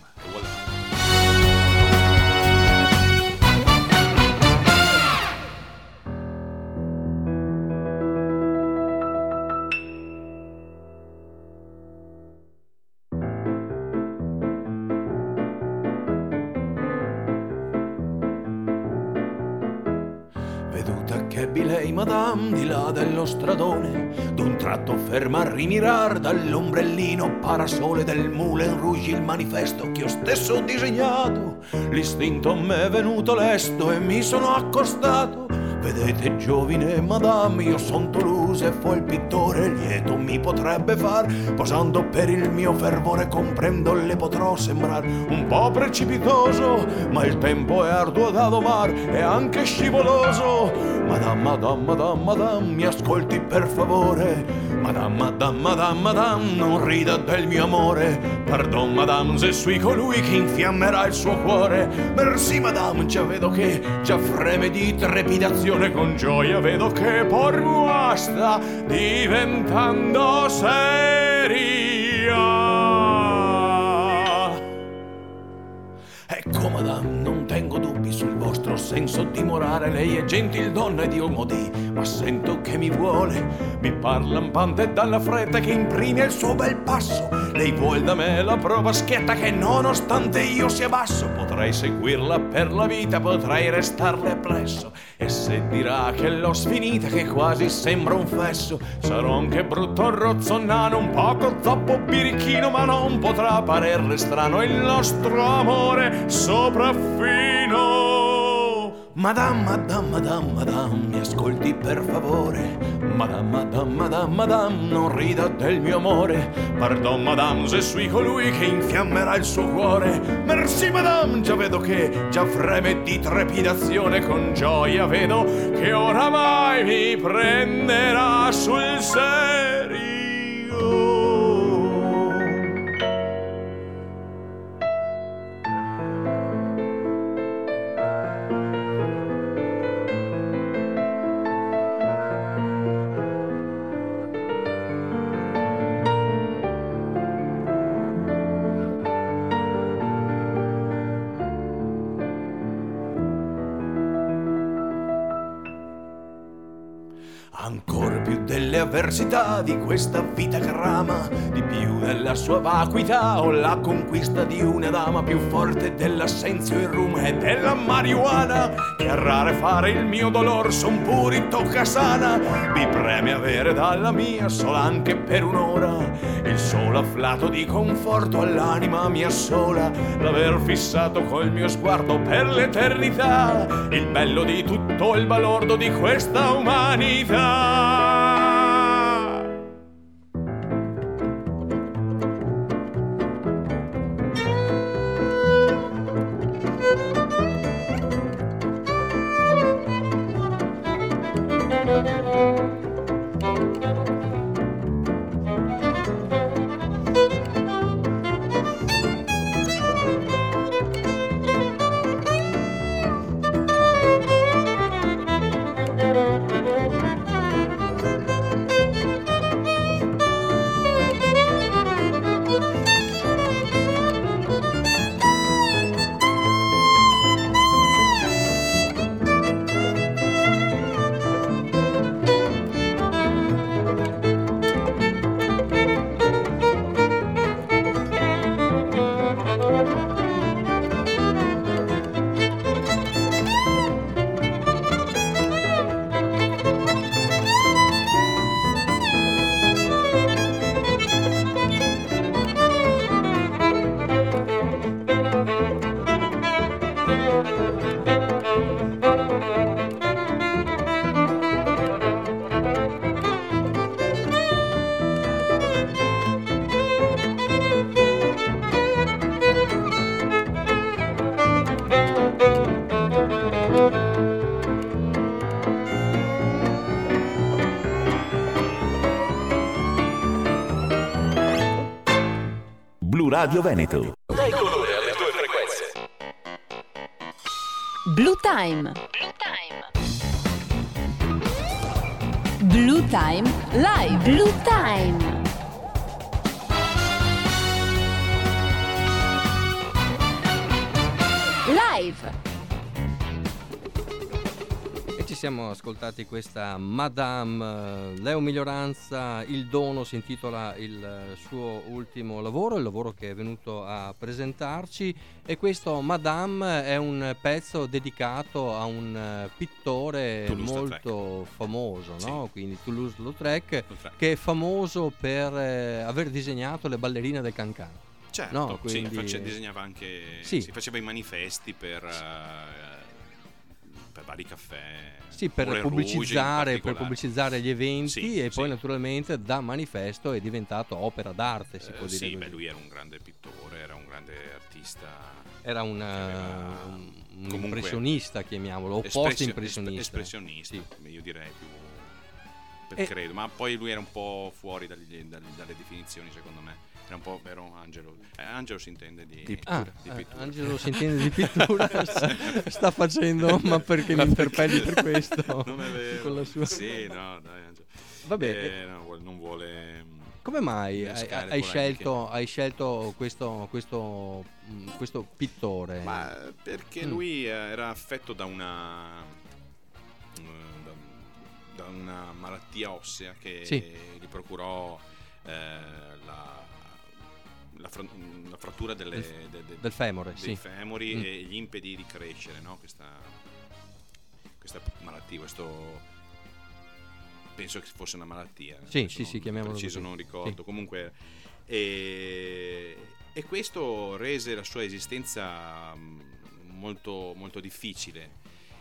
Speaker 5: Veduta che ebbi lei, madame, di là dello stradone, d'un tratto ferma a rimirar dall'ombrellino parasole del Moulin Rouge il manifesto che io stesso ho disegnato. L'istinto m'è venuto lesto e mi sono accostato. Vedete, giovine madame, io son Toulouse e fu il pittore lieto mi potrebbe far. Posando per il mio fervore comprendo le potrò sembrar un po' precipitoso, ma il tempo è arduo da domar e anche scivoloso. Madame, madame, madame, madame, mi ascolti per favore. Madame, madame, madame, madame, non rida del mio amore. Pardon madame, se sui colui che infiammerà il suo cuore. Merci madame, già vedo che già freme di trepidazione. Con gioia vedo che por moi sta diventando seria. Ecco madame, non tengo dubbi sul vostro senso di morale. Lei è gentil donna ed io modì, ma sento che mi vuole. Mi parla lampante dalla fretta che imprime il suo bel passo. Lei vuol da me la prova schietta che nonostante io sia basso potrei seguirla per la vita, potrei restarle presso. E se dirà che l'ho sfinita, che quasi sembra un fesso, sarò anche brutto, rozzo, nano, un poco zoppo, birichino, ma non potrà parerle strano il nostro amore sopraffino. Madame, madame, madame, madame, mi ascolti per favore. Madame, madame, madame, madame, non rida del mio amore. Pardon madame, se sui colui che infiammerà il suo cuore. Merci madame, già vedo che già freme di trepidazione. Con gioia vedo che oramai mi prenderà sul serio. Ancor più delle avversità di questa vita che rama, di più della sua vacuità, o la conquista di una dama più forte dell'assenzio, il rum e della marijuana, che a rarefare il mio dolor son puri tocca sana. Mi preme avere dalla mia sola anche per un'ora il solo afflato di conforto all'anima mia sola, l'aver fissato col mio sguardo per l'eternità il bello di tutto il balordo di questa umanità.
Speaker 6: Radio Veneto.
Speaker 7: Dai colore alle tue frequenze.
Speaker 1: Blue Time. Blue Time Live. Blue Time. Live.
Speaker 2: Ci siamo ascoltati questa Madame Leo Miglioranza, Il Dono si intitola il suo ultimo lavoro, il lavoro che è venuto a presentarci, e questo Madame è un pezzo dedicato a un pittore molto famoso, no? Sì. Quindi Toulouse-Lautrec, che è famoso per aver disegnato le ballerine del Cancan.
Speaker 4: Certo,
Speaker 2: no? Quindi...
Speaker 4: sì, disegnava anche, si faceva i manifesti per vari caffè,
Speaker 2: per pubblicizzare gli eventi, poi naturalmente da manifesto è diventato opera d'arte, si può dire così.
Speaker 4: Lui era un grande pittore, era un grande artista,
Speaker 2: era un impressionista, chiamiamolo, o post-impressionista.
Speaker 4: Espressionista, io direi più, credo, ma poi lui era un po' fuori dalle definizioni, secondo me. Era un po' vero Angelo. Angelo si intende di pittura.
Speaker 2: Angelo si intende di pittura. sta facendo, ma perché mi interpelli per questo?
Speaker 4: Non è vero.
Speaker 2: Con la sua...
Speaker 4: Sì, no, dai Angelo.
Speaker 2: Vabbè.
Speaker 4: Non vuole.
Speaker 2: Come mai hai scelto questo pittore?
Speaker 4: Ma perché lui era affetto da una malattia ossea che gli procurò la frattura del femore, dei femori, e gli impedì di crescere, no? Questa malattia, penso che fosse una malattia.
Speaker 2: Sì, chiamiamolo
Speaker 4: preciso,
Speaker 2: così.
Speaker 4: Non ricordo. Comunque, e questo rese la sua esistenza molto, molto difficile,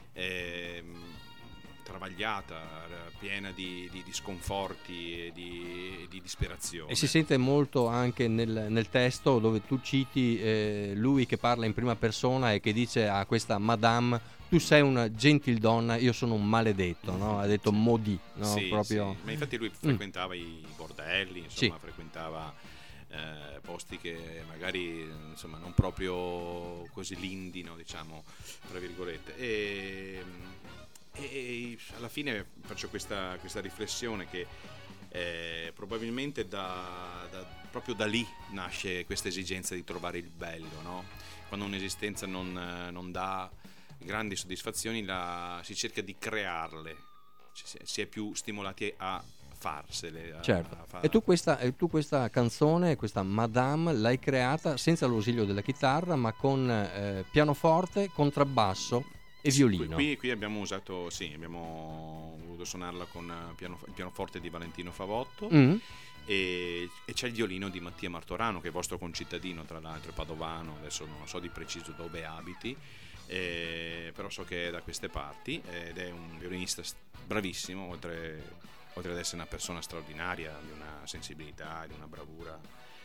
Speaker 4: travagliata, piena di sconforti e di disperazione.
Speaker 2: E si sente molto anche nel testo, dove tu citi lui che parla in prima persona e che dice a questa Madame: tu sei una gentildonna, io sono un maledetto, no? Ha detto maudit, no? Proprio.
Speaker 4: Ma infatti lui frequentava i bordelli, insomma, frequentava posti che magari, insomma, non proprio così lindino, diciamo, tra virgolette, e alla fine faccio questa riflessione che probabilmente proprio da lì nasce questa esigenza di trovare il bello, no? Quando un'esistenza non dà grandi soddisfazioni, si cerca di crearle, si è più stimolati a farsele.
Speaker 2: Certo. E tu questa canzone, questa Madame, l'hai creata senza l'ausilio della chitarra, ma con pianoforte, contrabbasso e violino.
Speaker 4: Qui abbiamo usato, abbiamo voluto suonarla con il pianoforte di Valentino Favotto. E c'è il violino di Mattia Martorano, che è vostro concittadino, tra l'altro, è padovano, adesso non so di preciso dove abiti, però so che è da queste parti, ed è un violinista bravissimo, oltre ad essere una persona straordinaria, di una sensibilità, di una bravura,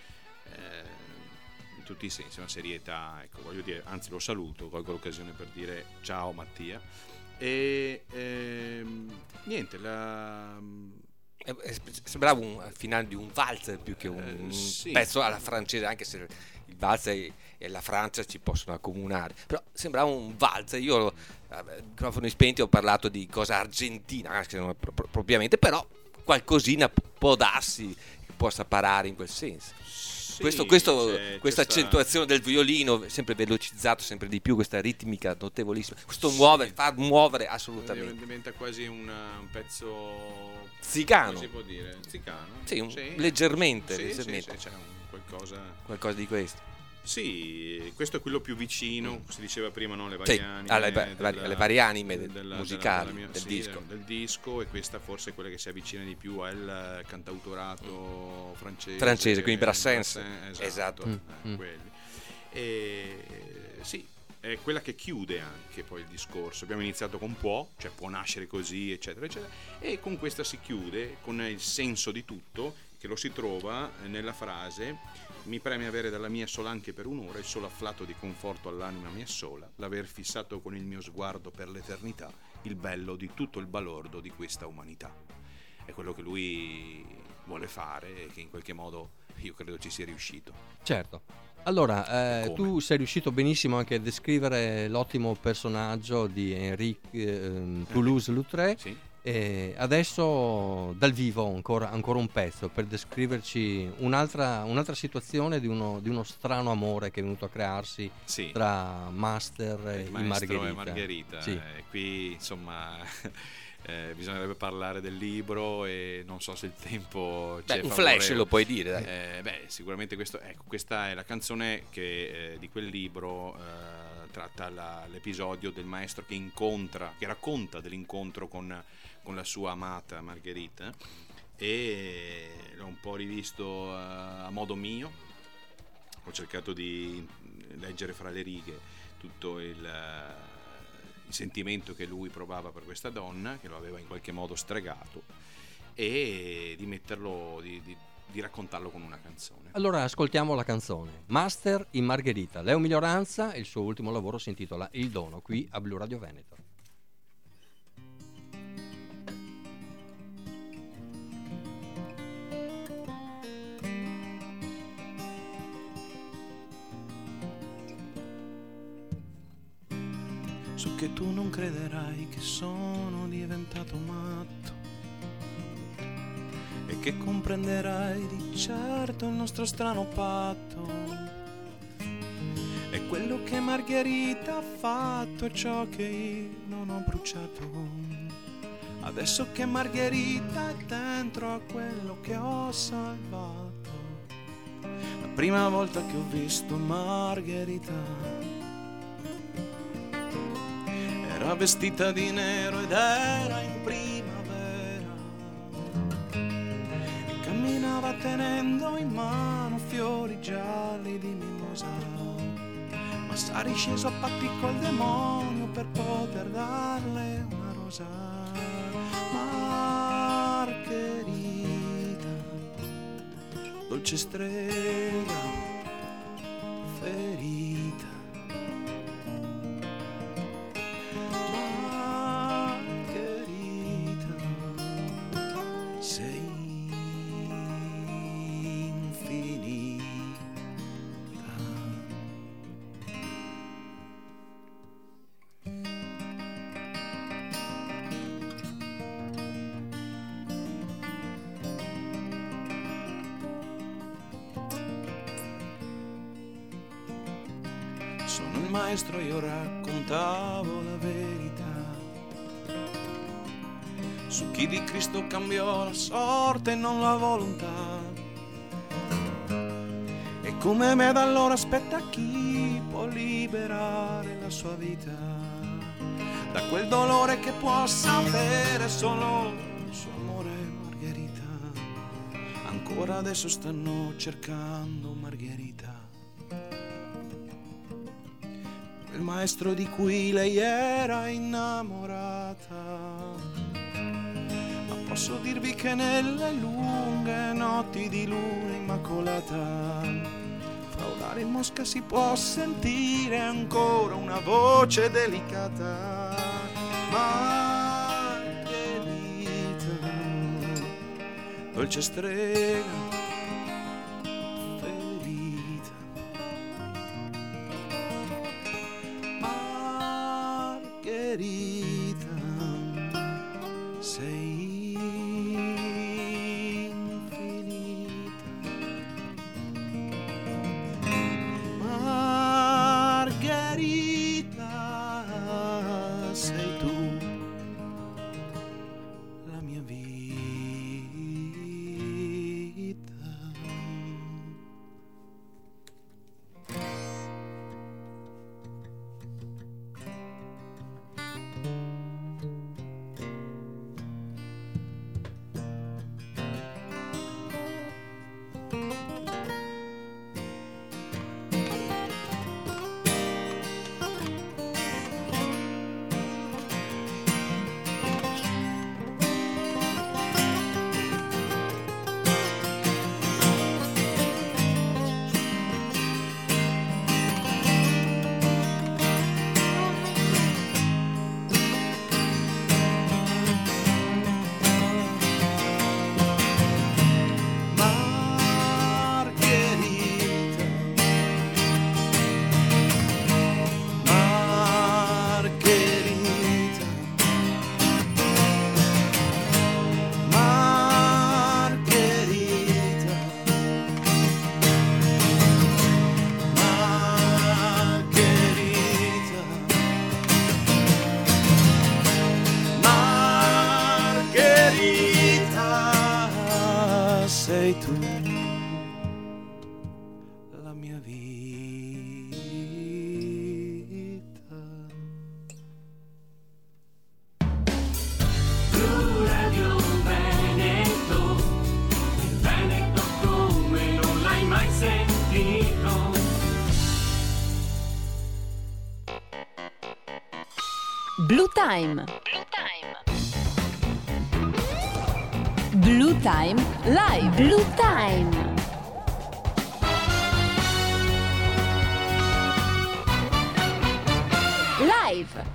Speaker 4: in tutti i sensi, una serietà, ecco, voglio dire, anzi lo saluto, colgo l'occasione per dire ciao Mattia. E niente,
Speaker 3: sembrava un finale di un valzer più che un pezzo alla francese, anche se il valzer e la Francia ci possono accomunare, però sembrava un valzer. Io microfoni spenti ho parlato di cosa argentina, anche se non propriamente, però qualcosina può darsi che possa parare in quel senso. Questa accentuazione del violino, sempre velocizzato sempre di più, questa ritmica notevolissima, questo far muovere assolutamente,
Speaker 4: diventa quasi un pezzo
Speaker 3: zigano,
Speaker 4: si può dire, zigano,
Speaker 3: leggermente
Speaker 4: c'è
Speaker 3: qualcosa di questo.
Speaker 4: Sì, questo è quello più vicino, si diceva prima, no? Le
Speaker 3: varie anime musicali del
Speaker 4: disco, e questa forse è quella che si avvicina di più al cantautorato
Speaker 3: francese, quindi Brassens.
Speaker 4: Esatto. Quelli. Sì, è quella che chiude anche poi il discorso. Abbiamo iniziato con può nascere così, eccetera, eccetera, e con questa si chiude con il senso di tutto, che lo si trova nella frase: mi preme avere dalla mia sola anche per un'ora il solo afflato di conforto all'anima mia sola, l'aver fissato con il mio sguardo per l'eternità il bello di tutto il balordo di questa umanità. È quello che lui vuole fare e che in qualche modo io credo ci sia riuscito.
Speaker 2: Certo. Allora, tu sei riuscito benissimo anche a descrivere l'ottimo personaggio di Henri Toulouse-Lautrec.
Speaker 4: Sì.
Speaker 2: E adesso dal vivo ancora un pezzo per descriverci un'altra situazione di uno strano amore che è venuto a crearsi tra Master e Margherita. Sì.
Speaker 4: Qui insomma bisognerebbe parlare del libro e non so se il tempo c'è.
Speaker 3: Un flash lo puoi dire, dai.
Speaker 4: Sicuramente questa è la canzone che di quel libro tratta l'episodio del maestro che racconta dell'incontro con la sua amata Margherita, e l'ho un po' rivisto a modo mio. Ho cercato di leggere fra le righe tutto il sentimento che lui provava per questa donna, che lo aveva in qualche modo stregato, e di metterlo, di raccontarlo con una canzone.
Speaker 2: Allora ascoltiamo la canzone Master in Margherita. Leo Miglioranza, il suo ultimo lavoro si intitola Il Dono, qui a Blu Radio Veneto.
Speaker 5: So che tu non crederai che sono diventato matto e che comprenderai di certo il nostro strano patto. E quello che Margherita ha fatto è ciò che io non ho bruciato. Adesso che Margherita è dentro a quello che ho salvato. La prima volta che ho visto Margherita era vestita di nero ed era in primavera e camminava tenendo in mano fiori gialli di mimosa, ma sarei sceso a patti col demonio per poter darle una rosa. Margherita, dolce strega ferita, sono il maestro, io raccontavo la verità su chi di Cristo cambiò la sorte e non la volontà. E come me da allora aspetta chi può liberare la sua vita da quel dolore che può sapere solo il suo amore. Margherita, ancora adesso stanno cercando Margherita, quel maestro di cui lei era innamorata. Ma posso dirvi che nelle lunghe notti di luna immacolata, fra Olare e Mosca si può sentire ancora una voce delicata. Margherita, dolce strega ferita, Margherita, sei infinita. Margherita, sei tu, la mia vita. Sei tu, la mia vita.
Speaker 8: Blu Radio Veneto, il Veneto come non l'hai mai sentito.
Speaker 1: Blue Time. Blue Time Live. Blue Time. Live.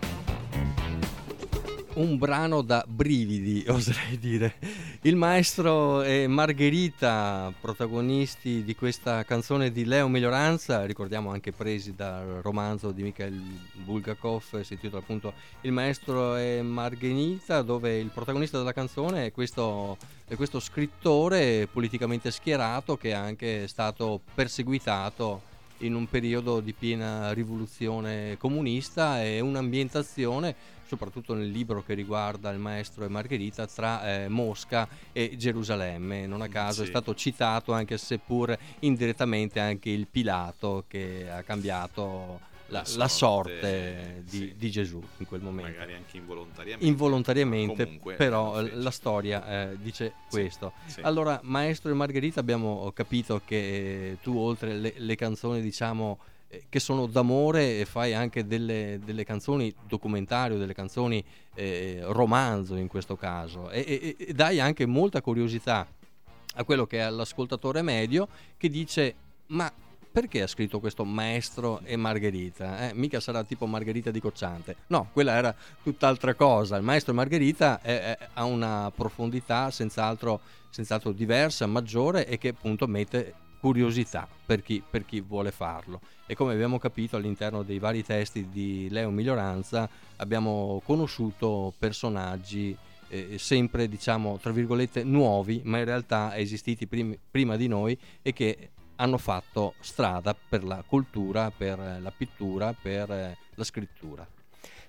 Speaker 2: Un brano da brividi, oserei dire. Il maestro e Margherita, protagonisti di questa canzone di Leo Miglioranza, ricordiamo anche presi dal romanzo di Mikhail Bulgakov, si intitola appunto Il maestro e Margherita, dove il protagonista della canzone è questo scrittore politicamente schierato che è anche stato perseguitato in un periodo di piena rivoluzione comunista, e un'ambientazione, soprattutto nel libro che riguarda il maestro e Margherita, tra Mosca e Gerusalemme. Non a caso è stato citato, anche seppur indirettamente, anche il Pilato che ha cambiato la sorte di Gesù in quel momento.
Speaker 4: Magari anche
Speaker 2: involontariamente,
Speaker 4: comunque,
Speaker 2: però la storia dice questo. Allora, maestro e Margherita, abbiamo capito che tu, oltre le canzoni, diciamo, che sono d'amore, fai anche delle canzoni documentario, delle canzoni romanzo in questo caso, e dai anche molta curiosità a quello che è l'ascoltatore medio, che dice: ma perché ha scritto questo maestro e Margherita? Mica sarà tipo Margherita di Cocciante. No, quella era tutt'altra cosa. Il maestro e Margherita ha una profondità senz'altro diversa, maggiore, e che appunto mette curiosità per chi vuole farlo. E come abbiamo capito, all'interno dei vari testi di Leo Miglioranza abbiamo conosciuto personaggi sempre, diciamo, tra virgolette nuovi, ma in realtà esistiti prima di noi, e che hanno fatto strada per la cultura, per la pittura, per la scrittura.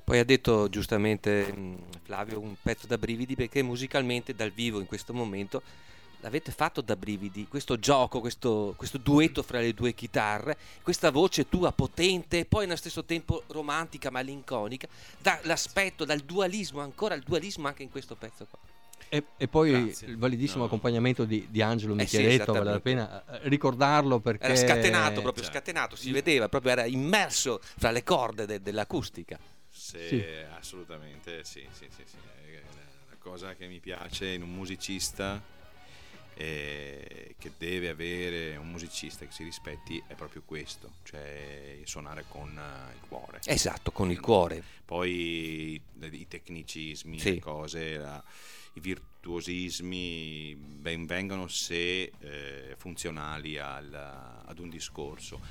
Speaker 3: Poi ha detto giustamente Flavio un pezzo da brividi, perché musicalmente dal vivo in questo momento l'avete fatto da brividi, questo gioco, questo duetto fra le due chitarre, questa voce tua potente, poi nello stesso tempo romantica, malinconica, dall'aspetto, dal dualismo, ancora il dualismo anche in questo pezzo qua.
Speaker 2: E poi il validissimo accompagnamento di Angelo Micheletto, vale la pena ricordarlo, perché
Speaker 3: era scatenato, proprio scatenato, si vedeva, proprio era immerso fra le corde dell'acustica.
Speaker 4: Sì, assolutamente, sì. La cosa che mi piace in un musicista, che deve avere un musicista che si rispetti, è proprio questo, cioè suonare con il cuore.
Speaker 3: Esatto, con il cuore.
Speaker 4: Poi i tecnicismi, le cose, i virtuosismi ben vengano se funzionali ad un discorso.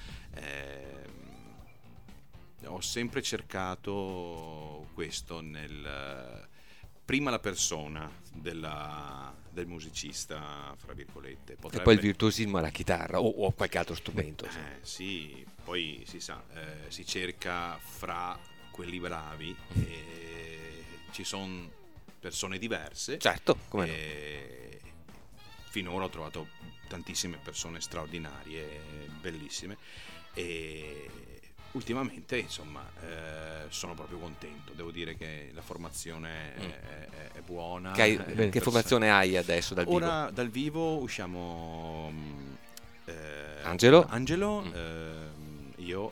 Speaker 4: Ho sempre cercato questo prima la persona del musicista, fra virgolette.
Speaker 3: E poi il virtuosismo alla chitarra o qualche altro strumento.
Speaker 4: Sì, poi si sa, si cerca fra quelli bravi, e ci sono persone diverse.
Speaker 3: Certo, come no.
Speaker 4: Finora ho trovato tantissime persone straordinarie, bellissime, e ultimamente insomma sono proprio contento. Devo dire che la formazione è buona.
Speaker 3: Che formazione hai adesso dal vivo?
Speaker 4: Ora dal vivo usciamo
Speaker 3: Angelo,
Speaker 4: io,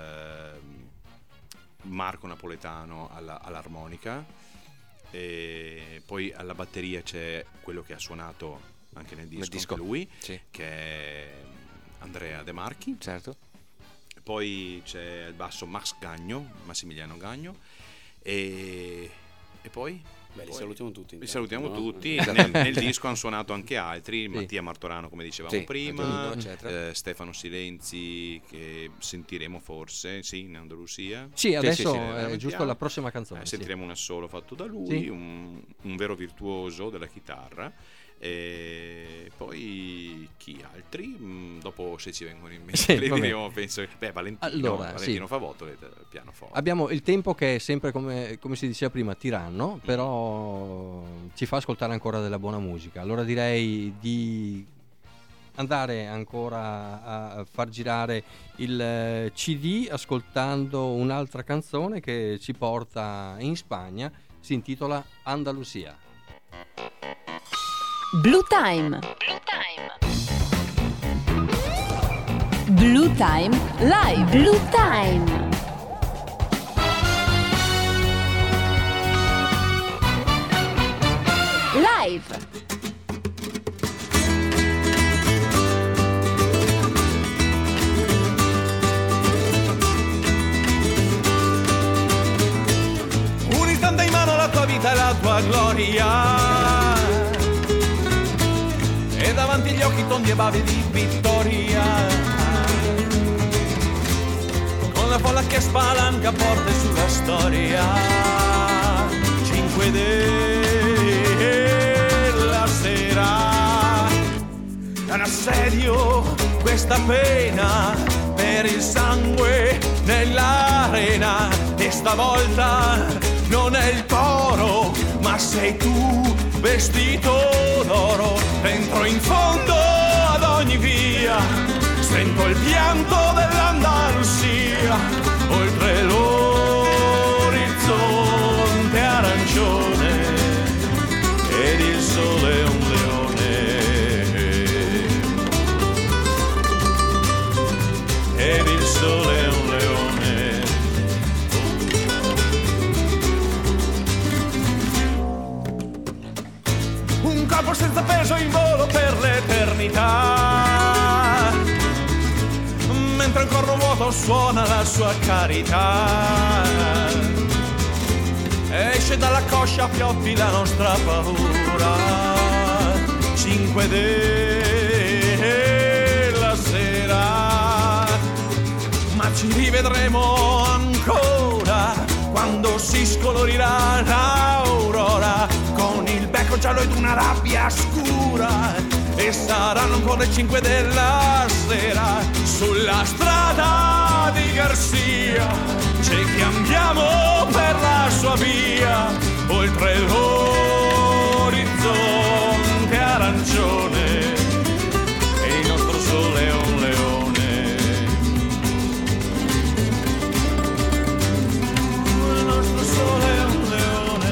Speaker 4: Marco Napoletano all'armonica, e poi alla batteria c'è quello che ha suonato anche nel disco. Anche lui, che è Andrea De Marchi.
Speaker 3: Certo.
Speaker 4: Poi c'è il basso Massimiliano Gagno, e poi
Speaker 9: li salutiamo tutti.
Speaker 4: Li salutiamo tutti. Nel disco hanno suonato anche altri, Mattia Martorano, come dicevamo prima, Stefano Silenzi, che sentiremo forse in Andalusia.
Speaker 2: Sì, adesso è giusto la prossima canzone.
Speaker 4: Sentiremo un assolo fatto da lui, un vero virtuoso della chitarra. E poi chi altri? Dopo, se ci vengono in mente, le diremo, penso. Valentino Favotto, pianoforte.
Speaker 2: Abbiamo il tempo che è sempre, come si diceva prima, tiranno, però ci fa ascoltare ancora della buona musica. Allora direi di andare ancora a far girare il CD ascoltando un'altra canzone che ci porta in Spagna. Si intitola Andalusia.
Speaker 1: Blue Time. Blue Time Live. Blue Time. Live.
Speaker 5: Un istante in mano la tua vita e la tua gloria, e davanti gli occhi tondi e bavi di vittoria, con la folla che spalanca porte sulla storia. 5 della sera, un assedio, questa pena per il sangue nell'arena, e stavolta non è il toro, ma sei tu vestito d'oro. Entro in fondo ad ogni via, sento il pianto dell'Andalusia, oltre l'orizzonte arancione, ed il sole è un leone, ed il sole è un leone. Un corpo senza peso in volo per l'eternità, mentre un corno vuoto suona la sua carità. Esce dalla coscia a fiotti la nostra paura. 5 della sera, ma ci rivedremo ancora quando si scolorirà l'aurora, con il becco giallo ed una rabbia scura, e saranno un po' le 5 della sera. Sulla strada di Garcia ci chiamiamo per la sua via, oltre l'orizzonte arancione, e il nostro sole è un leone. Il nostro sole è un leone.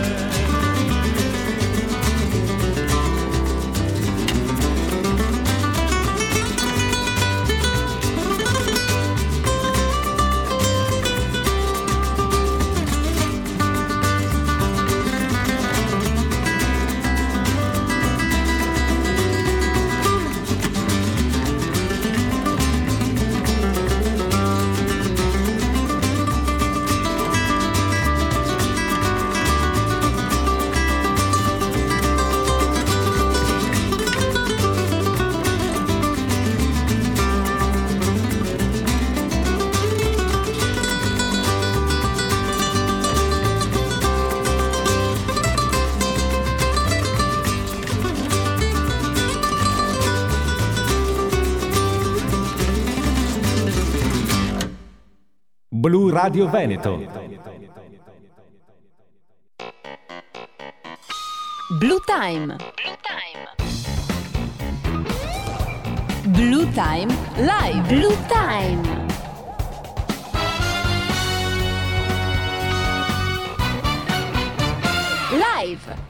Speaker 6: Blu Radio Veneto.
Speaker 1: Blue Time. Blue Time Live. Blue Time. Live.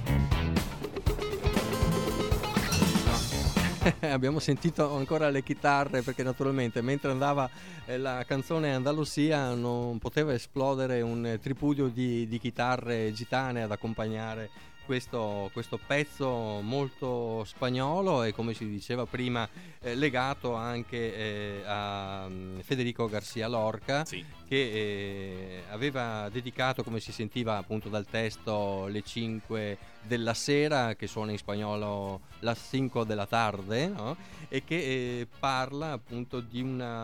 Speaker 2: Abbiamo sentito ancora le chitarre, perché naturalmente mentre andava la canzone Andalusia non poteva esplodere un tripudio di chitarre gitane ad accompagnare questo pezzo molto spagnolo e, come si diceva prima, legato anche a Federico García Lorca, sì, che aveva dedicato, come si sentiva appunto dal testo, le 5 della sera, che suona in spagnolo las 5 della tarde, no? E che parla appunto di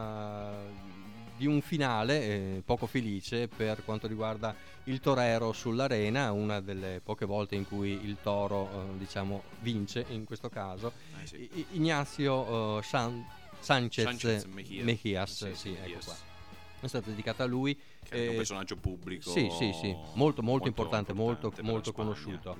Speaker 2: un finale poco felice per quanto riguarda il torero sull'arena, una delle poche volte in cui il toro diciamo vince, in questo caso sì. Ignacio Sánchez Mejías, sì, ecco qua. È stata dedicata a lui,
Speaker 4: che è un personaggio pubblico,
Speaker 2: sì, molto importante, molto conosciuto.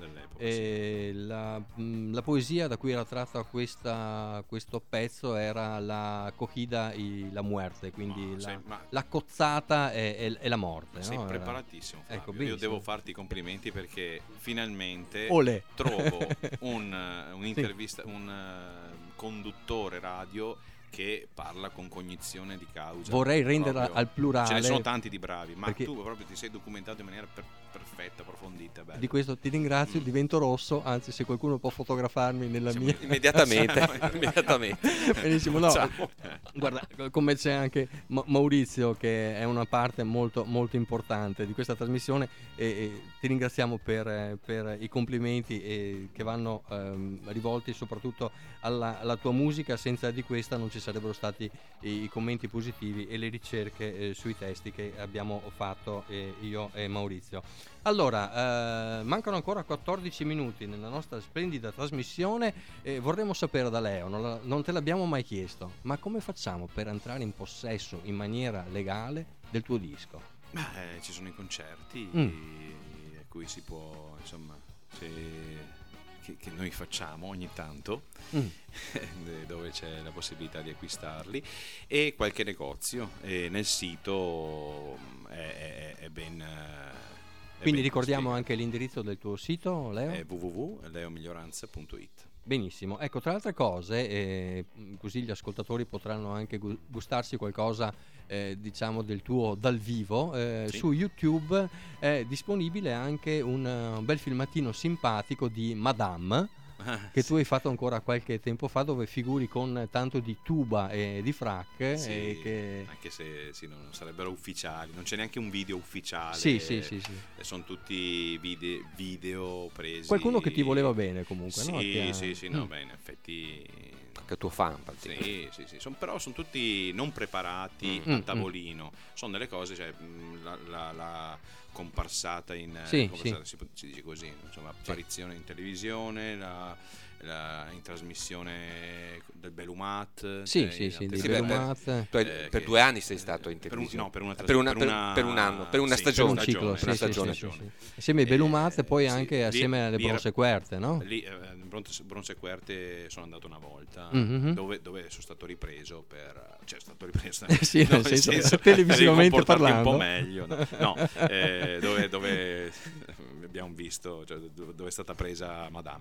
Speaker 2: La poesia da cui era tratta questo pezzo era la cogida y la muerte, quindi la cozzata e la morte.
Speaker 4: Sei, no? Preparatissimo, Fabio. Io devo farti i complimenti perché finalmente trovo un'intervista, sì, un conduttore radio che parla con cognizione di causa.
Speaker 2: Vorrei renderla al plurale.
Speaker 4: Ce ne sono tanti di bravi, ma tu proprio ti sei documentato in maniera perfetta, approfondita, bella.
Speaker 2: Di questo ti ringrazio, divento rosso, anzi se qualcuno può fotografarmi nella mia...
Speaker 3: Immediatamente.
Speaker 2: Benissimo, no. Guarda, come c'è anche Maurizio, che è una parte molto importante di questa trasmissione, e ti ringraziamo per i complimenti che vanno rivolti soprattutto alla tua musica. Senza di questa non ci sarebbero stati i commenti positivi e le ricerche sui testi che abbiamo fatto io e Maurizio. Allora, mancano ancora 14 minuti nella nostra splendida trasmissione e vorremmo sapere da Leo, non te l'abbiamo mai chiesto, ma come facciamo per entrare in possesso in maniera legale del tuo disco?
Speaker 4: Ci sono i concerti a cui si può, insomma, che noi facciamo ogni tanto, dove c'è la possibilità di acquistarli, e qualche negozio, e nel sito è ben...
Speaker 2: Quindi ricordiamo anche l'indirizzo del tuo sito, Leo?
Speaker 4: È www.leomignoranza.it.
Speaker 2: Benissimo, ecco, tra altre cose, così gli ascoltatori potranno anche gustarsi qualcosa diciamo del tuo dal vivo, sì. Su YouTube è disponibile anche un bel filmatino simpatico di Madame, che tu hai fatto ancora qualche tempo fa, dove figuri con tanto di tuba e di frac,
Speaker 4: sì, anche se non sarebbero ufficiali, non c'è neanche un video ufficiale,
Speaker 2: sì.
Speaker 4: Sono tutti video presi,
Speaker 2: qualcuno che ti voleva bene comunque,
Speaker 4: sì,
Speaker 2: no?
Speaker 4: No, beh, in effetti
Speaker 3: anche tuo fan,
Speaker 4: sì, però sono tutti non preparati a tavolino, sono delle cose, cioè la comparsata in
Speaker 2: si
Speaker 4: dice così, insomma, apparizione in televisione, in trasmissione del Belumat.
Speaker 2: Sì, di Belumat.
Speaker 3: Per 2 anni sei stato in televisione.
Speaker 4: Per un
Speaker 3: anno, per una stagione.
Speaker 2: Per un ciclo,
Speaker 3: una stagione.
Speaker 2: Sì. Assieme ai Belumat e poi anche assieme alle Bronze Querte, no?
Speaker 4: Lì Bronze Querte sono andato una volta, dove sono stato ripreso
Speaker 2: sì, nel senso, televisivamente parlando.
Speaker 4: Un po' meglio, no, dove abbiamo visto, cioè, dove è stata presa Madame.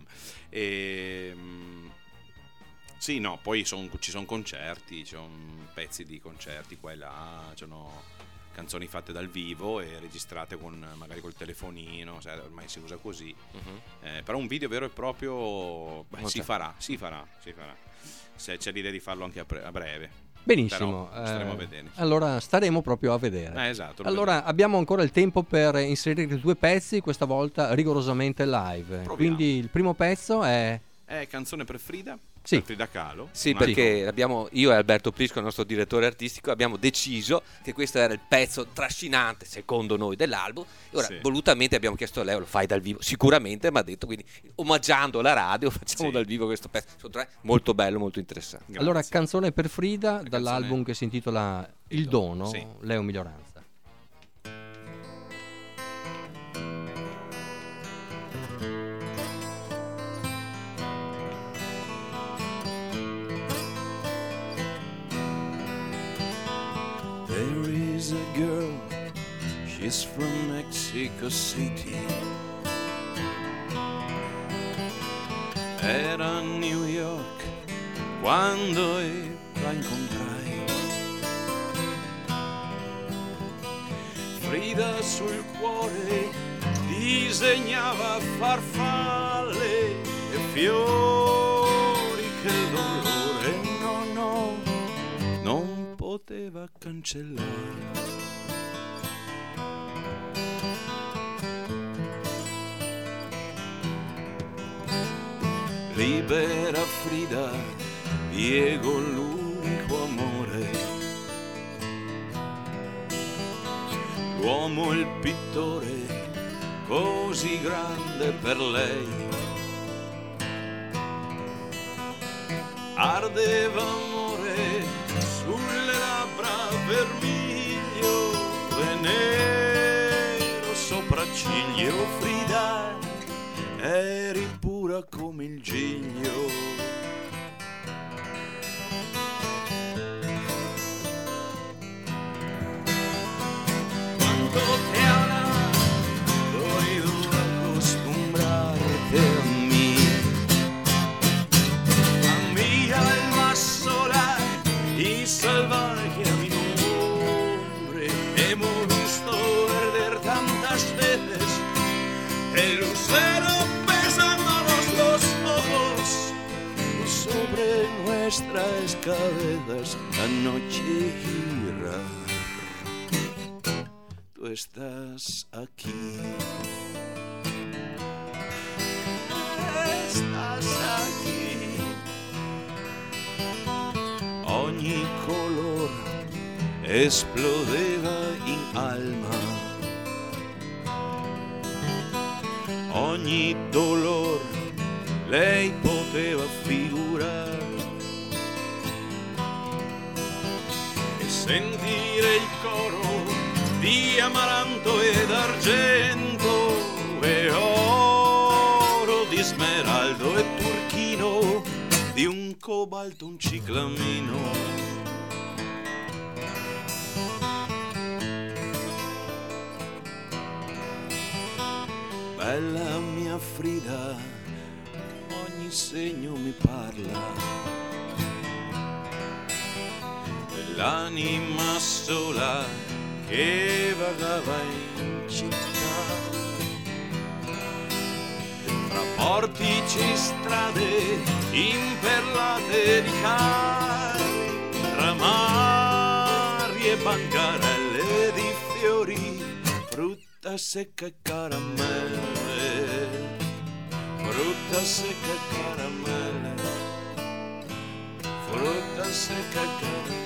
Speaker 4: Sì, no, poi ci sono concerti, ci sono pezzi di concerti qua e là, ci sono canzoni fatte dal vivo e registrate magari col telefonino, ormai si usa così. Però un video vero e proprio si farà. Se c'è l'idea di farlo anche a breve.
Speaker 2: Benissimo,
Speaker 4: staremo a vedere.
Speaker 2: Allora staremo proprio a vedere.
Speaker 4: Esatto.
Speaker 2: Allora abbiamo ancora il tempo per inserire 2 pezzi, questa volta rigorosamente live.
Speaker 4: Proviamo.
Speaker 2: Quindi il primo pezzo è
Speaker 4: Canzone per Frida.
Speaker 2: Sì.
Speaker 4: Per Frida Kahlo.
Speaker 3: Sì, perché io e Alberto Prisco, il nostro direttore artistico, abbiamo deciso che questo era il pezzo trascinante, secondo noi, dell'album. E ora volutamente abbiamo chiesto a lei: lo fai dal vivo? Sicuramente, mi ha detto, quindi omaggiando la radio facciamo dal vivo questo pezzo. Sono 3 molto bello, molto interessante.
Speaker 4: Grazie.
Speaker 2: Allora, Canzone per Frida, dall'album che si intitola Il Dono, Leo Miglioranza.
Speaker 5: There is a girl, she's from Mexico City. Era a New York quando la incontrai. Frida sul cuore disegnava farfalle e fiori che il dolore non poteva cancellare. Libera Frida, Diego l'unico amore. L'uomo, il pittore, così grande per lei. Ardeva amore sulle labbra vermiglio e nero sopracciglio. Frida, eri pura come il giglio. Quanto te ha dolido acostumbrarte a mí, a mi alma sola y salvaje, a mi nombre hemos visto perder tantas veces el lucero pesándonos los ojos sobre nuestras cabezas. La noche gira, tú estás aquí. Estás aquí. Ogni color esplodeva in alma. Ogni dolor lei poteva figurare e sentire il coro di amaranto ed argento e oro, di smeraldo e turchino, di un cobalto, un ciclamino. Bella mia Frida, ogni segno mi parla dell'anima sola che vagava in città, tra portici e strade imperlate di cari, tra mari e bancarelle di fiori, frutta secca e caramelle, frutta secca e caramelle, frutta secca e caramelle.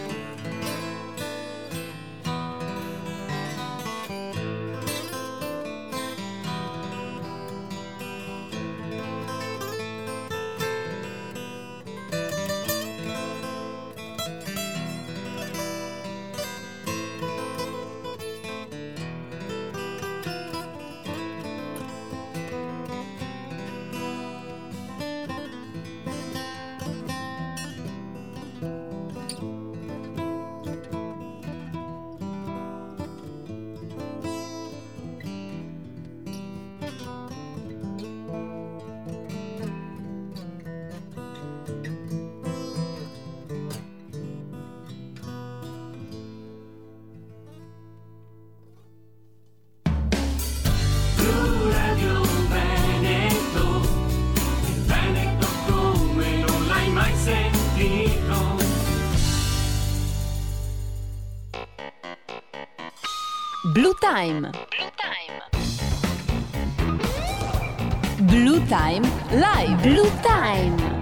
Speaker 1: Blue Time. Blue Time Live. Blue Time.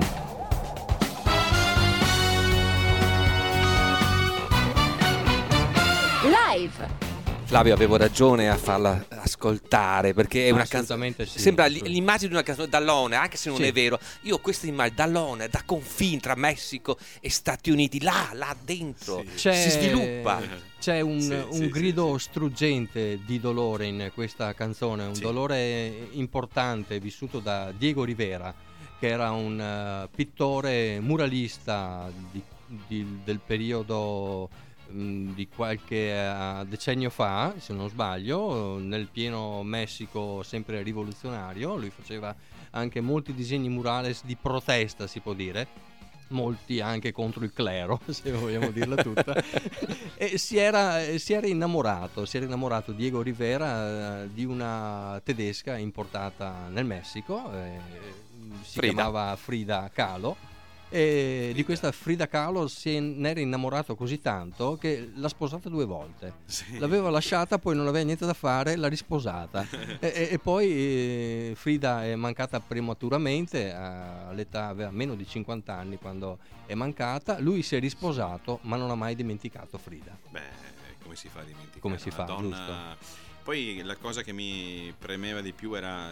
Speaker 1: Live.
Speaker 3: Flavio, avevo ragione a farla ascoltare, perché è una canzone.
Speaker 2: Sì,
Speaker 3: sembra l'immagine di una canzone d'Allone, anche se non è vero. Io ho questa immagine d'Allone, da confine tra Messico e Stati Uniti, là dentro si sviluppa.
Speaker 2: C'è un grido struggente di dolore in questa canzone, un dolore importante vissuto da Diego Rivera, che era un pittore muralista del periodo di qualche decennio fa, se non sbaglio, nel pieno Messico sempre rivoluzionario. Lui faceva anche molti disegni murales di protesta, si può dire, molti anche contro il clero, se vogliamo dirla tutta. E si era innamorato Diego Rivera di una tedesca importata nel Messico, si chiamava Frida Kahlo. E di questa Frida Kahlo ne era innamorato così tanto che l'ha sposata 2 volte. L'aveva lasciata, poi non aveva niente da fare, l'ha risposata. e poi Frida è mancata prematuramente, all'età, aveva meno di 50 anni quando è mancata. Lui si è risposato, ma non ha mai dimenticato Frida.
Speaker 4: Come si fa a dimenticare?
Speaker 2: Come si fa,
Speaker 4: donna...
Speaker 2: giusto.
Speaker 4: Poi la cosa che mi premeva di più era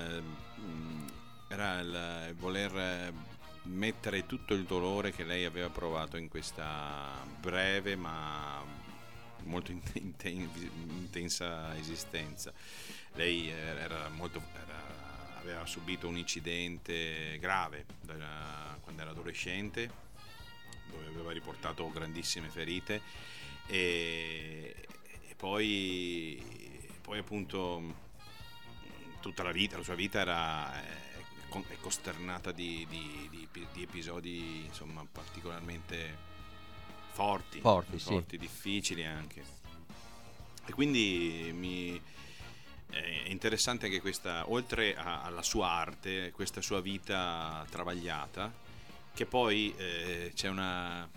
Speaker 4: il voler mettere tutto il dolore che lei aveva provato in questa breve ma molto intensa esistenza. Lei aveva subito un incidente grave quando era adolescente, dove aveva riportato grandissime ferite e poi appunto tutta la sua vita è costernata di episodi, insomma, particolarmente forti, difficili anche. E quindi è interessante anche questa, oltre alla sua arte, questa sua vita travagliata, che poi c'è una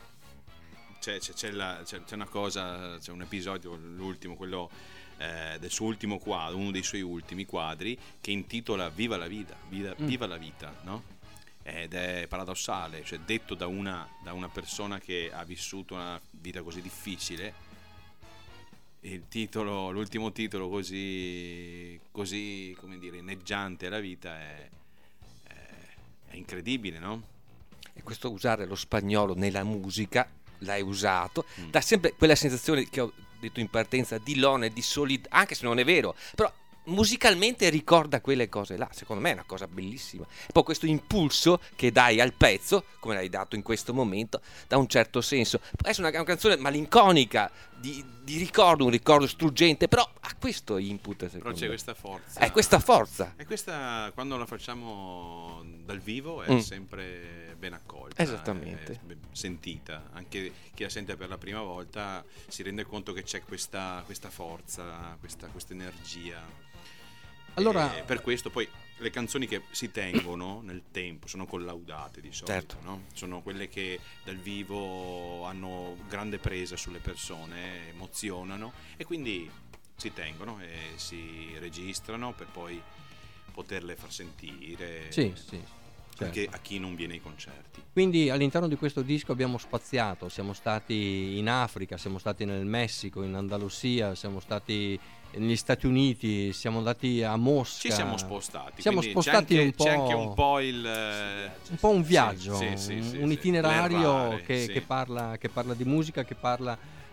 Speaker 4: cosa, c'è un episodio, l'ultimo, quello del suo ultimo quadro, uno dei suoi ultimi quadri, che intitola Viva la vita, viva la vita, no? Ed è paradossale, cioè detto da una persona che ha vissuto una vita così difficile, l'ultimo titolo così come dire inneggiante alla vita è incredibile, no?
Speaker 3: E questo usare lo spagnolo nella musica, l'hai usato, dà sempre quella sensazione che ho detto in partenza di lone, di solidarietà, anche se non è vero, però musicalmente ricorda quelle cose là. Secondo me è una cosa bellissima. E poi questo impulso che dai al pezzo, come l'hai dato in questo momento, dà un certo senso. Può essere una canzone malinconica, di ricordo, un ricordo struggente, però ha questo input.
Speaker 4: Però c'è questa forza.
Speaker 3: È questa forza.
Speaker 4: E questa, quando la facciamo dal vivo, è sempre ben accolta.
Speaker 3: Esattamente.
Speaker 4: Sentita. Anche chi la sente per la prima volta si rende conto che c'è questa forza, questa energia.
Speaker 2: Allora,
Speaker 4: per questo poi le canzoni che si tengono nel tempo sono collaudate di solito,
Speaker 3: certo,
Speaker 4: no? Sono quelle che dal vivo hanno grande presa sulle persone, emozionano e quindi si tengono e si registrano per poi poterle far sentire anche a chi non viene ai concerti.
Speaker 2: Quindi all'interno di questo disco abbiamo spaziato, siamo stati in Africa, siamo stati nel Messico, in Andalusia, siamo stati negli Stati Uniti, siamo andati a Mosca.
Speaker 4: Ci siamo spostati.
Speaker 2: Siamo spostati
Speaker 4: c'è anche un po'
Speaker 2: un viaggio, un itinerario
Speaker 4: che
Speaker 2: che parla di musica, che parla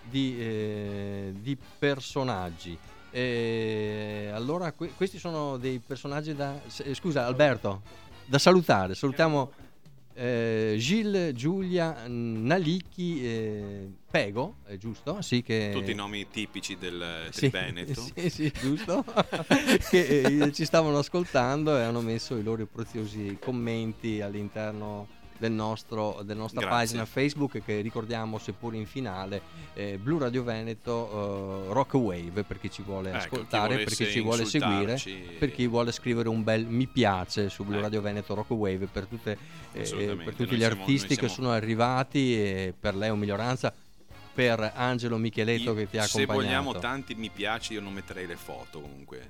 Speaker 2: di personaggi. E allora questi sono dei personaggi scusa Alberto, da salutare. Salutiamo Gilles, Giulia, Nalicchi, Pego, è giusto? Sì, che
Speaker 4: tutti i nomi tipici del Veneto.
Speaker 2: Sì, giusto. Che ci stavano ascoltando e hanno messo i loro preziosi commenti all'interno del nostra pagina Facebook, che ricordiamo, seppur in finale, Blu Radio Veneto Rock Wave, per chi ci vuole ascoltare, per chi ci vuole seguire, per chi vuole scrivere un bel mi piace su Blu Radio Veneto Rock Wave, per tutti gli artisti che sono arrivati, e per Leo Miglioranza per Angelo Micheletto che ti ha accompagnato.
Speaker 4: Se vogliamo tanti mi piace, io non metterei le foto comunque.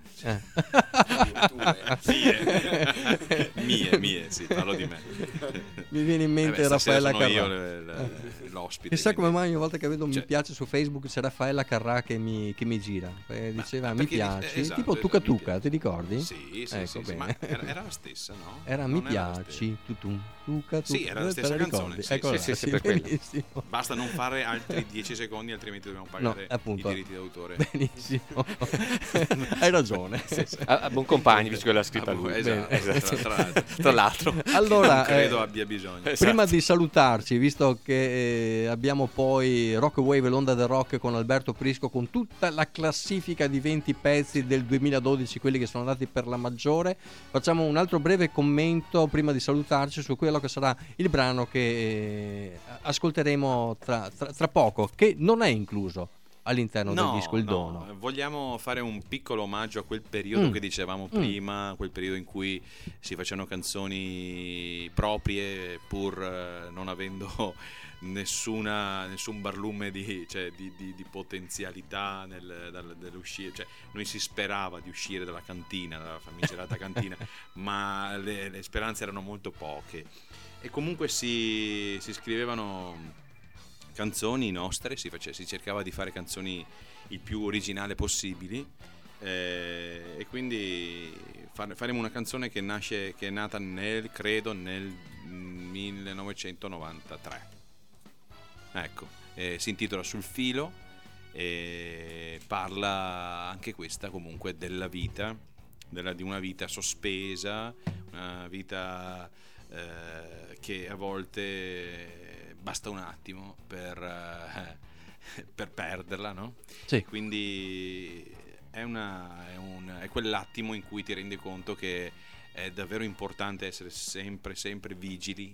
Speaker 4: Mie, sì, parlo di me.
Speaker 2: Mi viene in mente Raffaella Carrà.
Speaker 4: Io l'ospite.
Speaker 2: Chissà come mai ogni volta che vedo mi piace su Facebook c'è Raffaella Carrà che mi gira. Diceva mi piaci,
Speaker 4: esatto,
Speaker 2: tipo Tuca Tuca, ti ricordi?
Speaker 4: Sì,
Speaker 2: ecco,
Speaker 4: sì, ma era la stessa, no?
Speaker 2: Era mi piaci, Tuca Tuca.
Speaker 4: Sì, era la stessa canzone.
Speaker 2: Ecco,
Speaker 3: sì,
Speaker 2: benissimo.
Speaker 4: Basta non fare altri 10 secondi, altrimenti dobbiamo pagare i diritti d'autore.
Speaker 2: Benissimo. Hai ragione.
Speaker 3: Buon compagno, visto che l'ha scritta lui.
Speaker 4: Esatto.
Speaker 3: Tra l'altro.
Speaker 2: Allora,
Speaker 4: non credo abbia bisogno.
Speaker 2: Prima di salutarci, visto che abbiamo poi Rock Wave, l'onda del rock con Alberto Prisco, con tutta la classifica di 20 pezzi del 2012, quelli che sono andati per la maggiore, facciamo un altro breve commento prima di salutarci su quello che sarà il brano che ascolteremo tra poco, che non è incluso all'interno del disco Il Dono.
Speaker 4: Vogliamo fare un piccolo omaggio a quel periodo che dicevamo prima, quel periodo in cui si facevano canzoni proprie pur non avendo nessun barlume di potenzialità nell'uscire, cioè noi si sperava di uscire dalla cantina, dalla famigerata cantina, ma le speranze erano molto poche e comunque si scrivevano canzoni nostre, si cercava di fare canzoni il più originale possibili e quindi faremo una canzone che è nata nel 1993. Ecco, si intitola Sul filo e parla anche questa comunque della vita, di una vita sospesa, una vita che a volte basta un attimo per perderla, no?
Speaker 2: Sì.
Speaker 4: Quindi è quell'attimo in cui ti rendi conto che è davvero importante essere sempre vigili